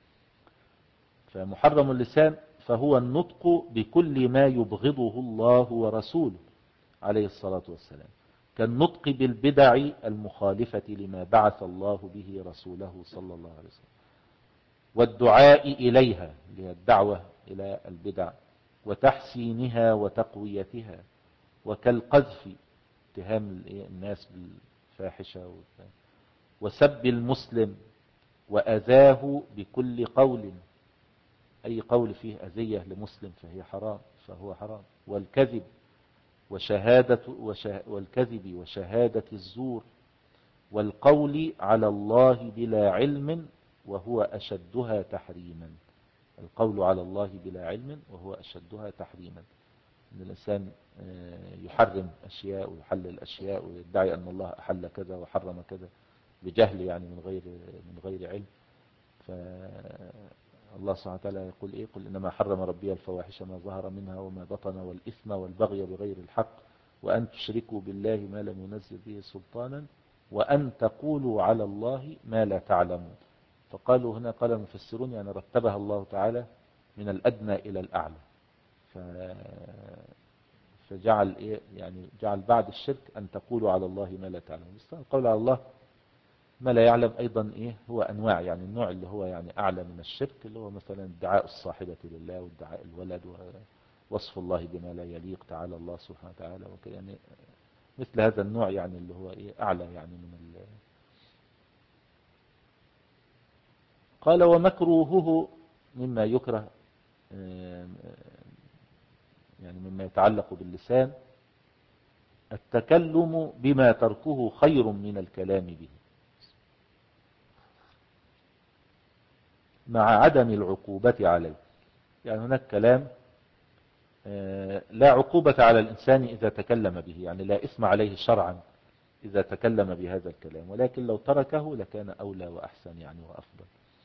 فمحرم اللسان فهو النطق بكل ما يبغضه الله ورسوله عليه الصلاة والسلام، كالنطق بالبدع المخالفة لما بعث الله به رسوله صلى الله عليه وسلم، والدعاء إليها اللي هي الدعوة إلى البدع وتحسينها وتقويتها، وكالقذف اتهام الناس بالفاحشة، وسب المسلم وأذاه بكل قول، أي قول فيه أذية لمسلم فهي حرام فهو حرام، والكذب وشهادة وشه والكذب وشهادة الزور، والقول على الله بلا علم وهو أشدها تحريما. القول على الله بلا علم وهو أشدها تحريما، أن الإنسان يحرم أشياء ويحلل أشياء ويدعي أن الله أحل كذا وحرم كذا بجهل يعني من غير من غير علم. فالله سبحانه وتعالى يقول إيه قل إنما حرم ربي الفواحش ما ظهر منها وما بطن والإثم والبغي بغير الحق وأن تشركوا بالله ما لم ينزل به سلطانا وأن تقولوا على الله ما لا تعلمون. فقالوا هنا قال المفسرون يعني رتبها الله تعالى من الأدنى إلى الأعلى، فجعل إيه يعني جعل بعد الشرك أن تقولوا على الله ما لا تعلمون. بس القول على الله ما لا يعلم أيضا إيه هو أنواع، يعني النوع اللي هو يعني أعلى من الشرك اللي هو مثلا ادعاء الصاحبة لله وادعاء الولد ووصف الله بما لا يليق تعالى الله سبحانه وتعالى. يعني مثل هذا النوع يعني اللي هو إيه أعلى يعني من ال... قال ومكروهه مما يكره يعني مما يتعلق باللسان التكلم بما تركه خير من الكلام به مع عدم العقوبة عليه. يعني هناك كلام لا عقوبة على الإنسان إذا تكلم به، يعني لا إثم عليه شرعا إذا تكلم بهذا الكلام، ولكن لو تركه لكان أولى وأحسن يعني وأفضل.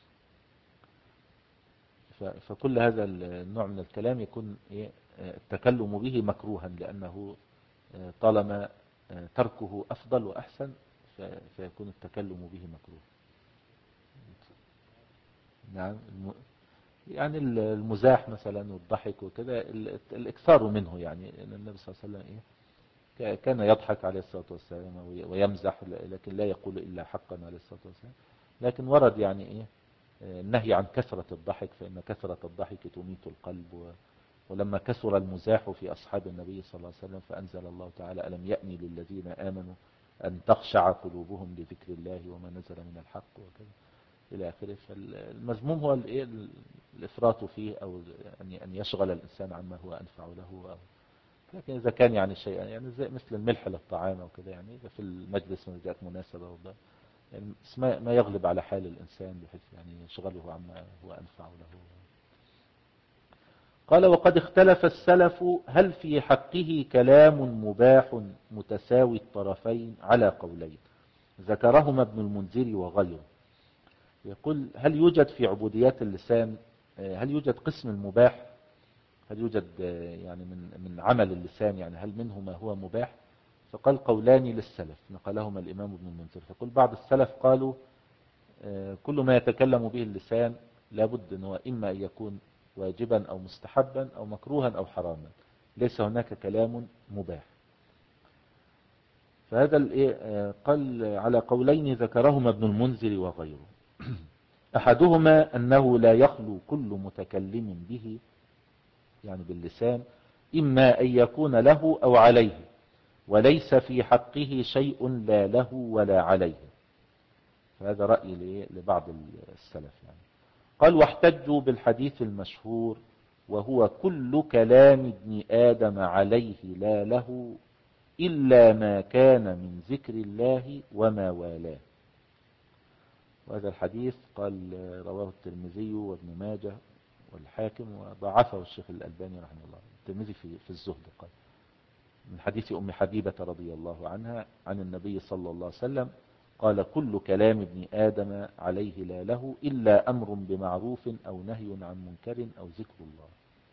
فكل هذا النوع من الكلام يكون التكلم به مكروها، لأنه طالما تركه أفضل وأحسن فيكون التكلم به مكروه. نعم، يعني المزاح مثلا والضحك وكذا الإكثار منه، يعني النبي صلى الله عليه وسلم إيه كان يضحك عليه الصلاة والسلام ويمزح، لكن لا يقول إلا حقا عليه الصلاة والسلام. لكن ورد يعني إيه النهي عن كثرة الضحك، فإن كثرة الضحك تميت القلب. ولما كثر المزاح في أصحاب النبي صلى الله عليه وسلم فأنزل الله تعالى ألم يأني للذين آمنوا أن تخشع قلوبهم لذكر الله وما نزل من الحق وكذا إلى آخره. فالمذموم هو الإفراط فيه، أو أن يشغل الإنسان عما هو أنفع له. أو لكن إذا كان يعني شيئا يعني زي مثل الملح للطعام أو كذا، يعني إذا في المجلس من جاءت مناسبة وضع يعني ما يغلب على حال الإنسان بحيث يعني يشغله عما هو أنفع له. قال وقد اختلف السلف هل في حقه كلام مباح متساوي الطرفين على قولين ذكرهما ابن المنذر وغيره. يقول هل يوجد في عبوديات اللسان، هل يوجد قسم المباح، هل يوجد يعني من من عمل اللسان، يعني هل منه ما هو مباح؟ فقال قولان للسلف نقلهما الإمام ابن المنذر. فقل بعض السلف قالوا كل ما يتكلم به اللسان لابد أنه إما أن يكون واجبا أو مستحبا أو مكروها أو حراما، ليس هناك كلام مباح. فهذا قال على قولين ذكرهما ابن المنذر وغيره. أحدهما أنه لا يخلو كل متكلم به يعني باللسان إما أن يكون له أو عليه، وليس في حقه شيء لا له ولا عليه. فهذا رأي لبعض السلف يعني. قال واحتجوا بالحديث المشهور وهو كل كلام ابن آدم عليه لا له إلا ما كان من ذكر الله وما والاه. وهذا الحديث قال رواه الترمذي وابن ماجه والحاكم وضعفه الشيخ الألباني رحمه الله. الترمذي في في الزهد قال من حديث أم حبيبة رضي الله عنها عن النبي صلى الله عليه وسلم قال كل كلام ابن آدم عليه لا له إلا أمر بمعروف أو نهي عن منكر أو ذكر الله.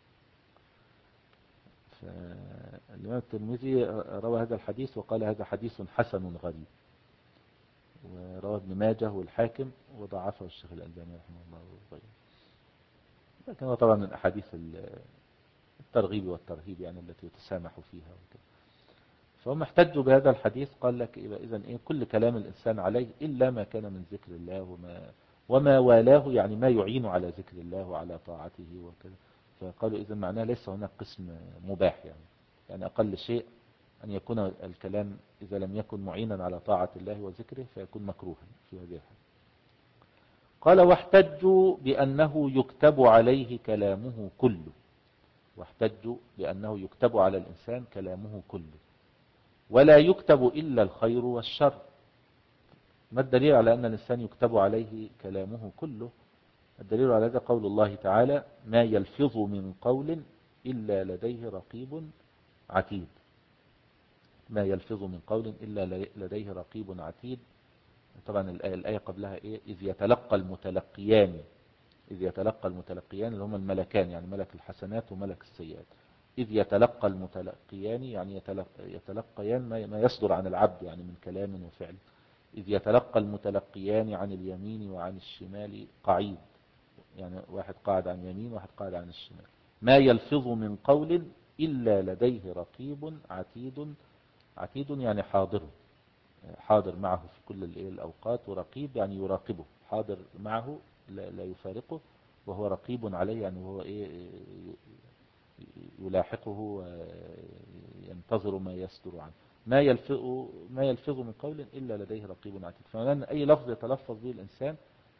فالإمام الترمذي روى هذا الحديث وقال هذا حديث حسن غريب، وروى ابن ماجه والحاكم وضعفه الشيخ الألباني رحمه الله وغيره. لكن هو طبعا من أحاديث الترغيب والترهيب يعني التي يتسامح فيها وكذا. فهم احتجوا بهذا الحديث قال لك إذن إيه كل كلام الإنسان عليه إلا ما كان من ذكر الله وما, وما والاه، يعني ما يعين على ذكر الله وعلى طاعته وكذا. فقالوا إذن معناه ليس هناك قسم مباح، يعني يعني أقل شيء أن يكون الكلام إذا لم يكن معينا على طاعة الله وذكره فيكون مكروها في هذه الحالة. قال واحتجوا بأنه يكتب عليه كلامه كله، واحتجوا بأنه يكتب على الإنسان كلامه كله ولا يكتب إلا الخير والشر. ما الدليل على أن الإنسان يكتب عليه كلامه كله؟ الدليل على هذا قول الله تعالى ما يلفظ من قول إلا لديه رقيب عتيد. ما يلفظ من قول إلا لديه رقيب عتيد. طبعا الآية قبلها إيه؟ إذ يتلقى المتلقيان، إذ يتلقى المتلقيان اللي هم الملكان، يعني ملك الحسنات وملك السيئات. إذ يتلقى المتلقيان يعني يتلقيان ما يصدر عن العبد يعني من كلام وفعل. إذ يتلقى المتلقيان عن اليمين وعن الشمال قعيد، يعني واحد قاعد عن اليمين واحد قاعد عن الشمال. ما يلفظ من قول إلا لديه رقيب عتيد. عتيد يعني حاضر، حاضر معه في كل الأوقات، ورقيب يعني يراقبه، حاضر معه لا يفارقه، وهو رقيب عليه يعني هو إيه يلاحقه وينتظر ما يصدر عنه. ما يلفظ ما يلفظ من قول إلا لديه رقيب عتيد. فمن أي لفظ يتلفظ به الإنسان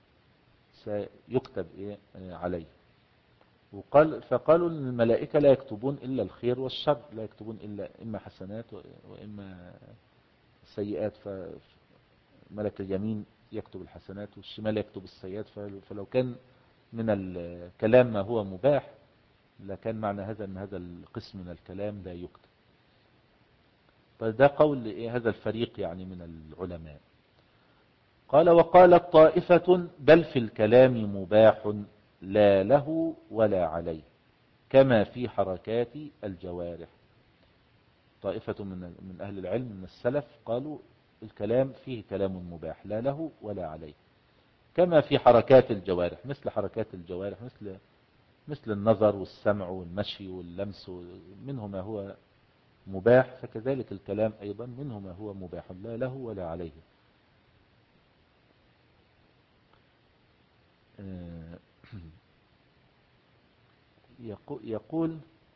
سيكتب إيه عليه. وقال فقالوا ان الملائكة لا يكتبون إلا الخير والشر، لا يكتبون إلا إما حسنات وإما سيئات. فملك اليمين يكتب الحسنات والشمال يكتب السيئات. فلو كان من الكلام ما هو مباح لكان معنى هذا أن هذا القسم من الكلام لا يكتب. فده قول إيه هذا الفريق يعني من العلماء. قال وقالت طائفة بل في الكلام مباح لا له ولا عليه كما في حركات الجوارح. طائفة من من أهل العلم من السلف قالوا الكلام فيه كلام مباح لا له ولا عليه كما في حركات الجوارح، مثل حركات الجوارح مثل مثل النظر والسمع والمشي واللمس، منه ما هو مباح، فكذلك الكلام أيضا منه ما هو مباح لا له ولا عليه. يقول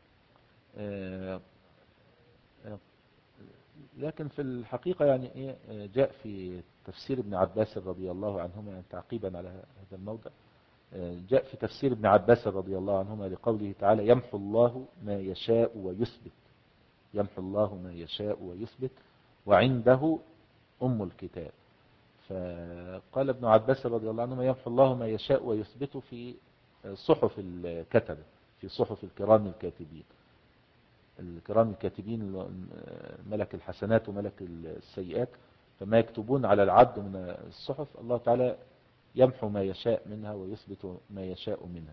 لكن في الحقيقة يعني إيه جاء في تفسير ابن عباس رضي الله عنهما يعني تعقيبا على هذا الموضع، جاء في تفسير ابن عباس رضي الله عنهما لقوله تعالى يمحو الله ما يشاء ويثبت، يمحو الله ما يشاء ويثبت وعنده أم الكتاب. فقال ابن عباس رضي الله عنهما يمحو الله ما يشاء ويثبت في صحف الكتبة، في صحف الكرام الكاتبين. الكرام الكاتبين ملك الحسنات وملك السيئات، فما يكتبون على العبد من الصحف الله تعالى يمحو ما يشاء منها ويثبت ما يشاء منها.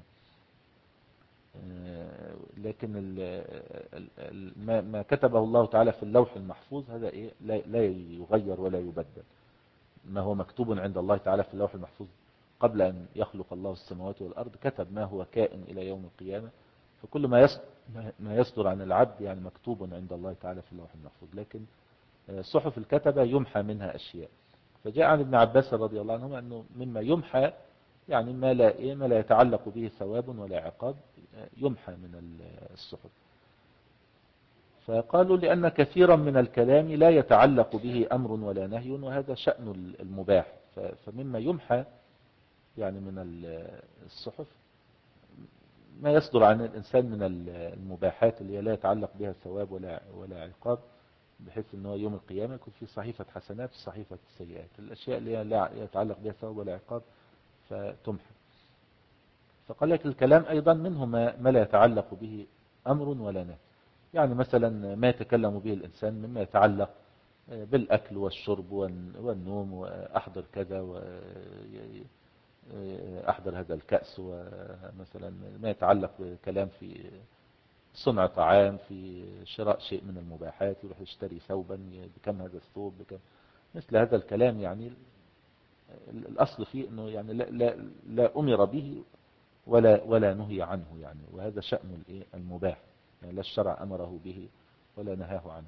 لكن ما كتبه الله تعالى في اللوح المحفوظ هذا إيه لا يغير ولا يبدل. ما هو مكتوب عند الله تعالى في اللوح المحفوظ قبل أن يخلق الله السماوات والأرض كتب ما هو كائن إلى يوم القيامة. فكل ما يصدر, ما يصدر عن العبد يعني مكتوب عند الله تعالى في اللوح المحفوظ. لكن صحف الكتبة يمحى منها أشياء. فجاء عن ابن عباس رضي الله عنهما أنه مما يمحى يعني ما لا, ما لا يتعلق به ثواب ولا عقاب يمحى من الصحف. فقالوا لأن كثيرا من الكلام لا يتعلق به أمر ولا نهي وهذا شأن المباح. فمما يمحى يعني من الصحف ما يصدر عن الإنسان من المباحات اللي لا يتعلق بها ثواب ولا ولا عقاب، بحيث أنه يوم القيامة يكون في صحيفة حسنات وصحيفة سيئات. الأشياء اللي لا يتعلق بها ثواب ولا عقاب فتمحى. فقال لك الكلام أيضا منه ما لا يتعلق به أمر ولا نهي. يعني مثلا ما يتكلم به الإنسان مما يتعلق بالأكل والشرب والنوم وأحضر كذا وأحضر هذا الكأس، ومثلا ما يتعلق بكلام في صنع طعام، في شراء شيء من المباحات، يروح يشتري ثوبا بكم هذا الثوب بكم، مثل هذا الكلام. يعني الأصل فيه أنه يعني لا, لا, لا أمر به ولا ولا نهي عنه يعني، وهذا شأن المباح يعني لا الشرع أمره به ولا نهاه عنه.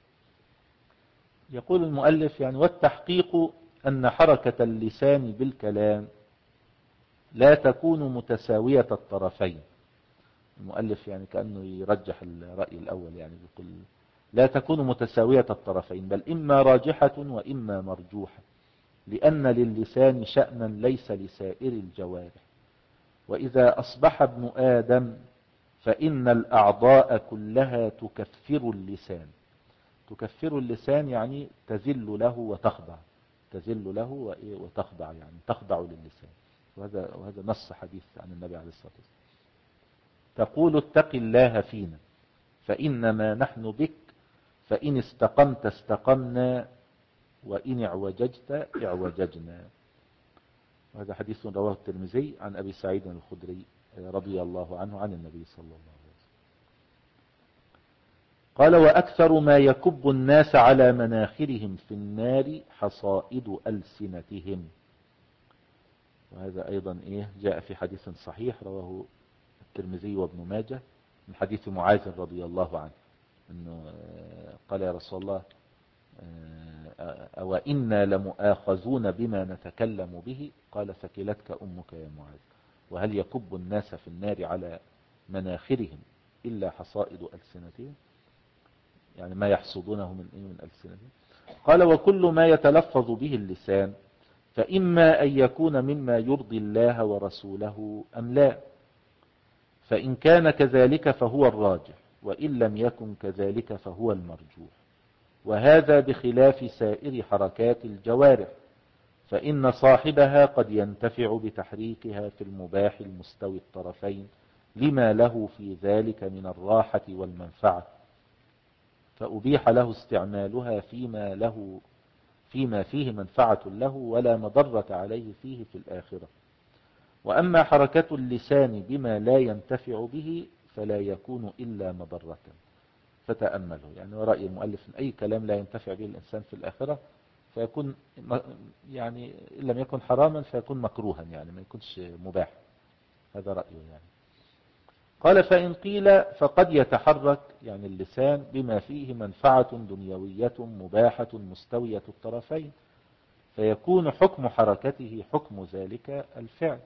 يقول المؤلف يعني والتحقيق أن حركة اللسان بالكلام لا تكون متساوية الطرفين. المؤلف يعني كأنه يرجح الرأي الأول، يعني يقول لا تكون متساوية الطرفين بل إما راجحة وإما مرجوحة، لأن للسان شأنا ليس لسائر الجوارح. وإذا أصبح ابن آدم فإن الأعضاء كلها تكفر اللسان. تكفر اللسان يعني تذل له وتخضع، تذل له وتخضع يعني تخضع للسان. وهذا وهذا نص حديث عن النبي عليه الصلاة والسلام. تقول اتق الله فينا فإنما نحن بك فإن استقمت استقمنا وإن اعوججت اعوججنا. وهذا حديث رواه الترمذي عن أبي سعيد الخدري رضي الله عنه عن النبي صلى الله عليه وسلم. قال وأكثر ما يكب الناس على مناخرهم في النار حصائد ألسنتهم. وهذا أيضا إيه جاء في حديث صحيح رواه الترمذي وابن ماجه من حديث معاذ رضي الله عنه أنه قال يا رسول الله أو إنا لمؤاخذون بما نتكلم به؟ قال ثكلتك أمك يا معاذ. وهل يكب الناس في النار على مناخرهم إلا حصائد ألسنتهم؟ يعني ما يحصدونه من إيه من ألسنتهم. قال وكل ما يتلفظ به اللسان فإما أن يكون مما يرضي الله ورسوله أم لا، فإن كان كذلك فهو الراجح، وإن لم يكن كذلك فهو المرجوح. وهذا بخلاف سائر حركات الجوارح، فإن صاحبها قد ينتفع بتحريكها في المباح المستوي الطرفين لما له في ذلك من الراحة والمنفعة، فأبيح له استعمالها فيما له فيما فيه منفعة له ولا مضرة عليه فيه في الآخرة. وأما حركة اللسان بما لا ينتفع به فلا يكون إلا مضرة. فتأمله، يعني ورأي المؤلف أن أي كلام لا ينتفع به الإنسان في الآخرة فيكون يعني إن لم يكن حراما فيكون مكروها، يعني ما يكونش مباح. هذا رأيه يعني. قال فإن قيل فقد يتحرك يعني اللسان بما فيه منفعة دنيوية مباحة مستوية الطرفين، فيكون حكم حركته حكم ذلك الفعل.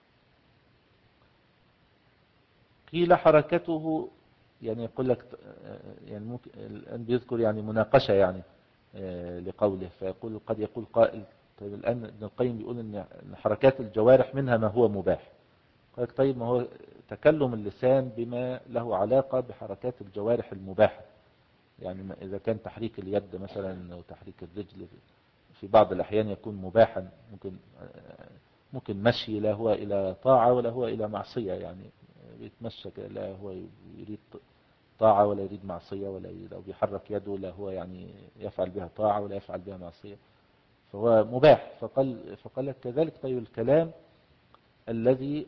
قيل حركته يعني يقول لك يعني ممكن الآن بيذكر يعني مناقشة يعني لقوله، فيقول قد يقول قائل طيب الآن ابن القيم بيقول ان حركات الجوارح منها ما هو مباح. قال لك طيب ما هو تكلم اللسان بما له علاقة بحركات الجوارح المباحة، يعني إذا كان تحريك اليد مثلا أو تحريك الرجل في بعض الأحيان يكون مباحا، ممكن ممكن مشي لا هو إلى طاعة ولا هو إلى معصية، يعني بيتمشى لا هو يريد طاعة ولا يريد معصية، ولا يريد أو بيحرك يده لا هو يعني يفعل بها طاعة ولا يفعل بها معصية، فهو مباح. فقال فقال لك كذلك طيب الكلام الذي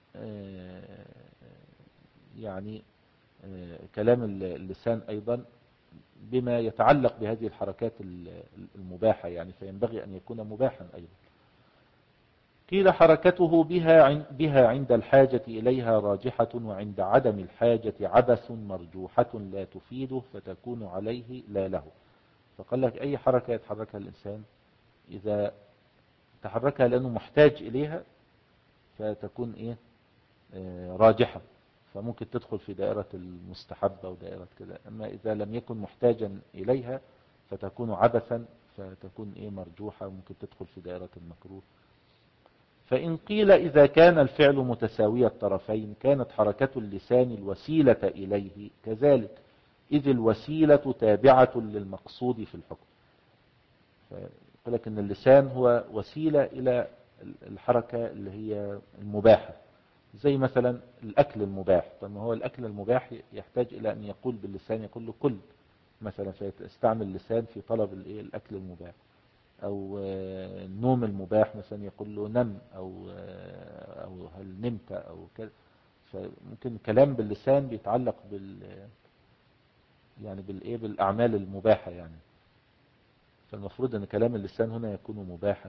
يعني كلام اللسان أيضا بما يتعلق بهذه الحركات المباحة، يعني فينبغي أن يكون مباحا أيضا. قيل حركته بها بها عند الحاجة إليها راجحة، وعند عدم الحاجة عبث مرجوحة لا تفيده فتكون عليه لا له. فقال لك أي حركة يتحركها الإنسان إذا تحركها لأنه محتاج إليها فتكون إيه آه راجحة، فممكن تدخل في دائرة المستحبة ودائرة كده. أما إذا لم يكن محتاجا إليها فتكون عبثا، فتكون إيه مرجوحة وممكن تدخل في دائرة المكروه. فإن قيل إذا كان الفعل متساوي الطرفين كانت حركة اللسان الوسيلة إليه كذلك، إذ الوسيلة تابعة للمقصود في الحكم. فيقول لك أن اللسان هو وسيلة إلى الحركة اللي هي المباحة، زي مثلا الأكل المباح. طب ما هو الأكل المباح يحتاج إلى أن يقول باللسان، يقول له كل مثلا، فيستعمل اللسان في طلب الأكل المباح. أو النوم المباح مثلا يقول له نم، أو أو هل نمت أو كذا. فممكن كلام باللسان بيتعلق بال يعني بالإيه بالأعمال المباحة يعني، فالمفروض أن كلام اللسان هنا يكون مباحا.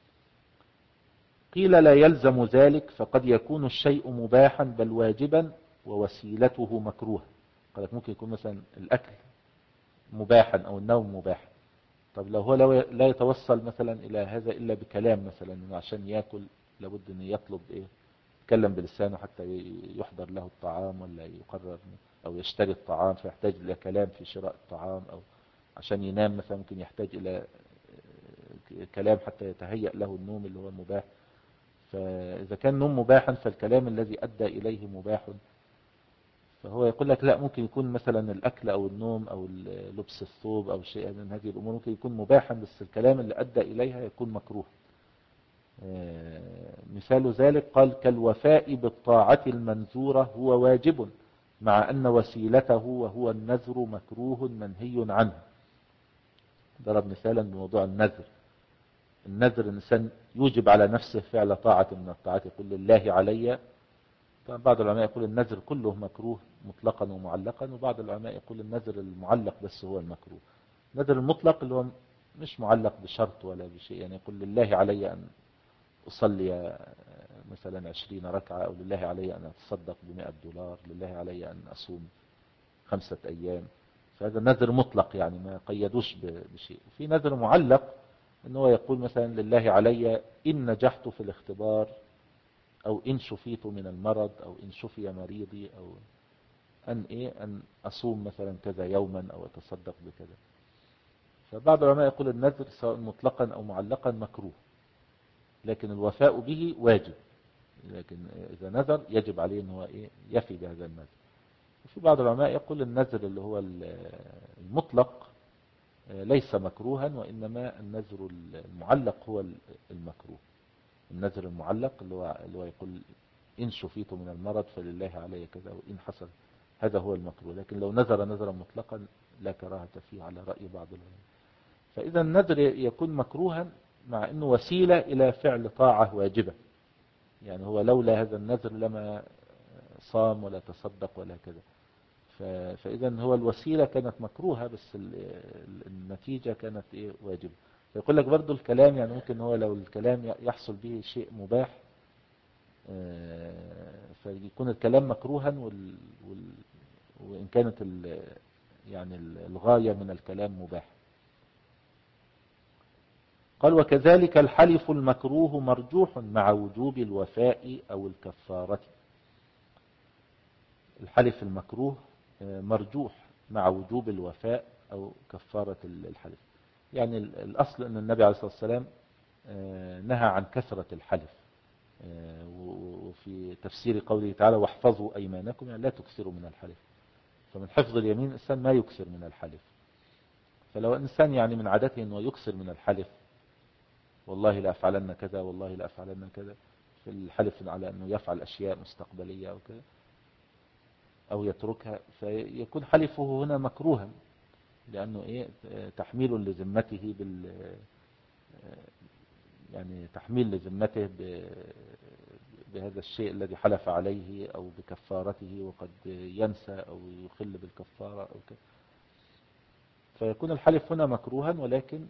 قيل لا يلزم ذلك، فقد يكون الشيء مباحا بل واجبا ووسيلته مكروه. قال لك ممكن يكون مثلا الأكل مباحا أو النوم مباحا، طب لو هو لا يتوصل مثلا إلى هذا إلا بكلام، مثلا عشان يأكل لابد أن يطلب إيه يتكلم بلسانه حتى يحضر له الطعام ولا يقرر أو يشتري الطعام، فيحتاج إلى كلام في شراء الطعام. أو عشان ينام مثلا ممكن يحتاج إلى كلام حتى يتهيأ له النوم اللي هو مباح. فإذا كان نوم مباحا فالكلام الذي أدى إليه مباح. فهو يقول لك لا، ممكن يكون مثلا الأكل أو النوم أو لبس الثوب أو شيء من هذه الأمور ممكن يكون مباحا، بس الكلام اللي أدى إليها يكون مكروه. مثال ذلك قال كالوفاء بالطاعة المنذورة هو واجب، مع أن وسيلته وهو النذر مكروه منهي عنه. ضرب مثالا بموضوع النذر. النذر الإنسان يوجب على نفسه فعل طاعة من الطاعات، يقول لله علي. بعض العلماء يقول النذر كله مكروه مطلقا ومعلقا، وبعض العلماء يقول النذر المعلق بس هو المكروه. النذر المطلق اللي هو مش معلق بشرط ولا بشيء، يعني يقول لله علي أن أصلي مثلا عشرين ركعة، أو لله علي أن أتصدق بمئة دولار، لله علي أن أصوم خمسة أيام. فهذا نذر مطلق يعني ما قيدوش بشيء. في نذر معلق أنه يقول مثلا لله علي إن نجحت في الاختبار، أو إن شفيت من المرض، أو إن شفي مريضي، أو أن إيه أن أصوم مثلا كذا يوما أو أتصدق بكذا. فبعض العلماء يقول النذر سواء مطلقا أو معلقا مكروه، لكن الوفاء به واجب، لكن إذا نذر يجب عليه أن هو إيه يفي بهذا النذر. وفي بعض العلماء يقول النذر اللي هو المطلق ليس مكروها، وإنما النذر المعلق هو المكروه. النذر المعلق اللي هو, اللي هو يقول إن شفيت من المرض فلله علي كذا وإن حصل، هذا هو المكروه. لكن لو نذر نذرا مطلقا لا كراهة فيه على رأي بعض العلماء. فإذا النذر يكون مكروها مع أنه وسيلة إلى فعل طاعة واجبة، يعني هو لولا هذا النذر لما صام ولا تصدق ولا كذا. فإذا هو الوسيلة كانت مكروهة، بس النتيجة كانت إيه واجبة. فيقول لك برضو الكلام يعني ممكن هو لو الكلام يحصل به شيء مباح فيكون الكلام مكروها، وال... وال... وإن كانت ال... يعني الغاية من الكلام مباح. قال وكذلك الحلف المكروه مرجوح مع وجوب الوفاء أو الكفارة. الحلف المكروه مرجوح مع وجوب الوفاء أو كفارة الحلف. يعني الأصل أن النبي عليه الصلاة والسلام نهى عن كثرة الحلف، وفي تفسير قوله تعالى واحفظوا أيمانكم يعني لا تكثروا من الحلف. فمن حفظ اليمين الإنسان ما يكثر من الحلف. فلو إنسان يعني من عادته أنه يكثر من الحلف، والله لا أفعلن كذا والله لا أفعلن كذا، في الحلف على أنه يفعل أشياء مستقبلية أو كذا أو يتركها، فيكون حلفه هنا مكروها، لأنه إيه تحميل لذمته بال يعني تحميل لذمته بهذا الشيء الذي حلف عليه أو بكفارته، وقد ينسى أو يخل بالكفارة أو كذا. فيكون الحلف هنا مكروها، ولكن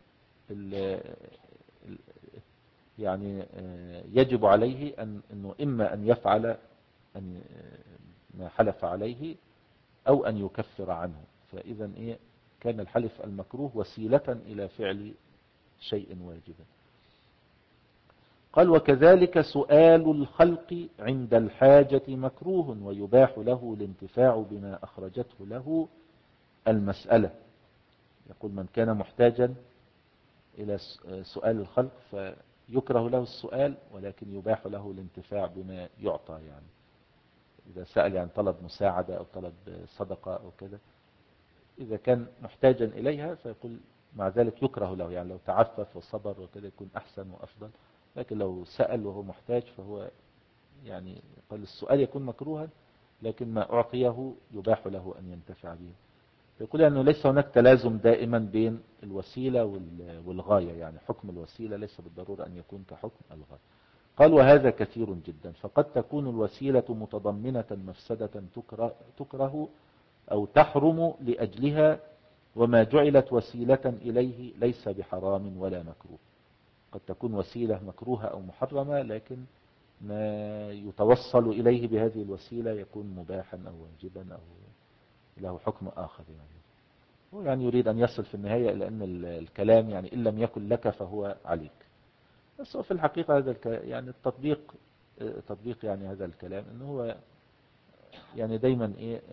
يعني يجب عليه أن أنه إما أن يفعل أن ما حلف عليه أو أن يكفر عنه. فإذا إيه كان الحلف المكروه وسيلة إلى فعل شيء واجبا. قال وكذلك سؤال الخلق عند الحاجة مكروه ويباح له الانتفاع بما أخرجته له المسألة. يقول من كان محتاجا إلى سؤال الخلق فيكره له السؤال، ولكن يباح له الانتفاع بما يعطى. يعني إذا سأل عن طلب مساعدة أو طلب صدقة أو كذا، إذا كان محتاجا إليها فيقول مع ذلك يكره له، يعني لو تعفف وصبر وكذا يكون أحسن وأفضل. لكن لو سأل وهو محتاج فهو يعني قال السؤال يكون مكروها، لكن ما أعطيه يباح له أن ينتفع به. يقول أنه ليس هناك تلازم دائما بين الوسيلة والغاية، يعني حكم الوسيلة ليس بالضرورة أن يكون كحكم الغاية. قال وهذا كثير جدا، فقد تكون الوسيلة متضمنة مفسدة تكره, تكره أو تحرم لأجلها، وما جعلت وسيلة إليه ليس بحرام ولا مكروه. قد تكون وسيلة مكروهة أو محرمة، لكن ما يتوصل إليه بهذه الوسيلة يكون مباحا أو واجبا أو له حكم آخر. يعني هو يعني يريد أن يصل في النهاية إلى أن الكلام يعني إن لم يكن لك فهو عليك. بس هو في الحقيقة هذا يعني التطبيق تطبيق يعني هذا الكلام أنه هو يعني دايما إيه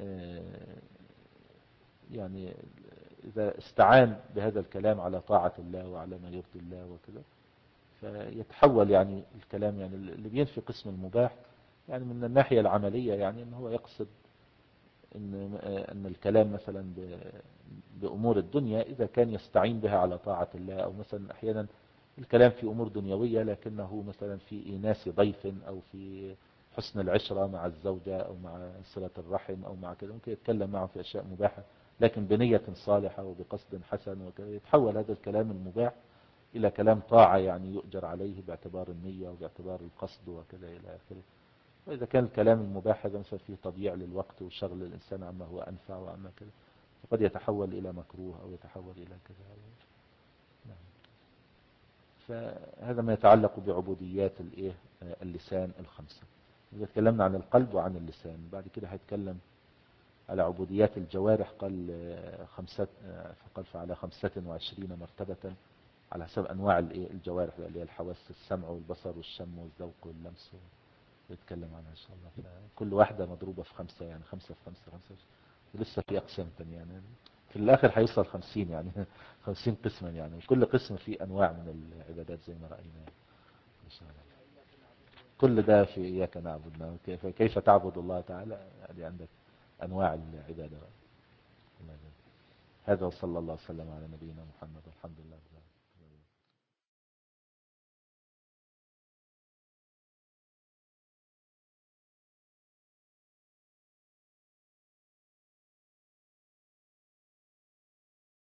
يعني إذا استعان بهذا الكلام على طاعة الله وعلى ما يرضي الله وكذا، فيتحول يعني الكلام يعني اللي بينفي قسم المباح يعني من الناحية العملية، يعني أنه هو يقصد إن أن الكلام مثلا بأمور الدنيا إذا كان يستعين بها على طاعة الله، أو مثلا أحيانا الكلام في أمور دنيوية لكنه مثلا في إيناس ضيف أو في حسن العشرة مع الزوجة أو مع صلة الرحم أو مع كذا، ممكن يتكلم معه في أشياء مباحة لكن بنية صالحة وبقصد حسن وكذا، يتحول هذا الكلام المباح إلى كلام طاعة يعني يؤجر عليه باعتبار النية وباعتبار القصد وكذا إلى آخره. وإذا كان الكلام المباح هذا مثلا فيه تضييع للوقت وشغل الإنسان عما هو أنفع وعما كذا، فقد يتحول إلى مكروه أو يتحول إلى كذا. نعم. فهذا ما يتعلق بعبوديات الإيه اللسان الخمسة. إذا تكلمنا عن القلب وعن اللسان، بعد كده هيتكلم على عبوديات الجوارح. قال خمسة فقال فعلى خمسة وعشرين مرتبة على حسب أنواع الجوارح اللي هي الحواس، السمع والبصر والشم والذوق واللمس نتكلم عنها إن شاء الله. كل واحدة مضروبة في خمسة، يعني خمسة في خمسة خمسة، لسه في أقسام تانية يعني، في الآخر هيوصل خمسين يعني خمسين قسما يعني، كل قسم فيه أنواع من العبادات زي ما رأينا إن شاء الله. كل ده في إياك نعبد، كيف كيف تعبد الله تعالى، يعني عندك أنواع العبادة. هذا وصلى الله وسلم على نبينا محمد والحمد لله.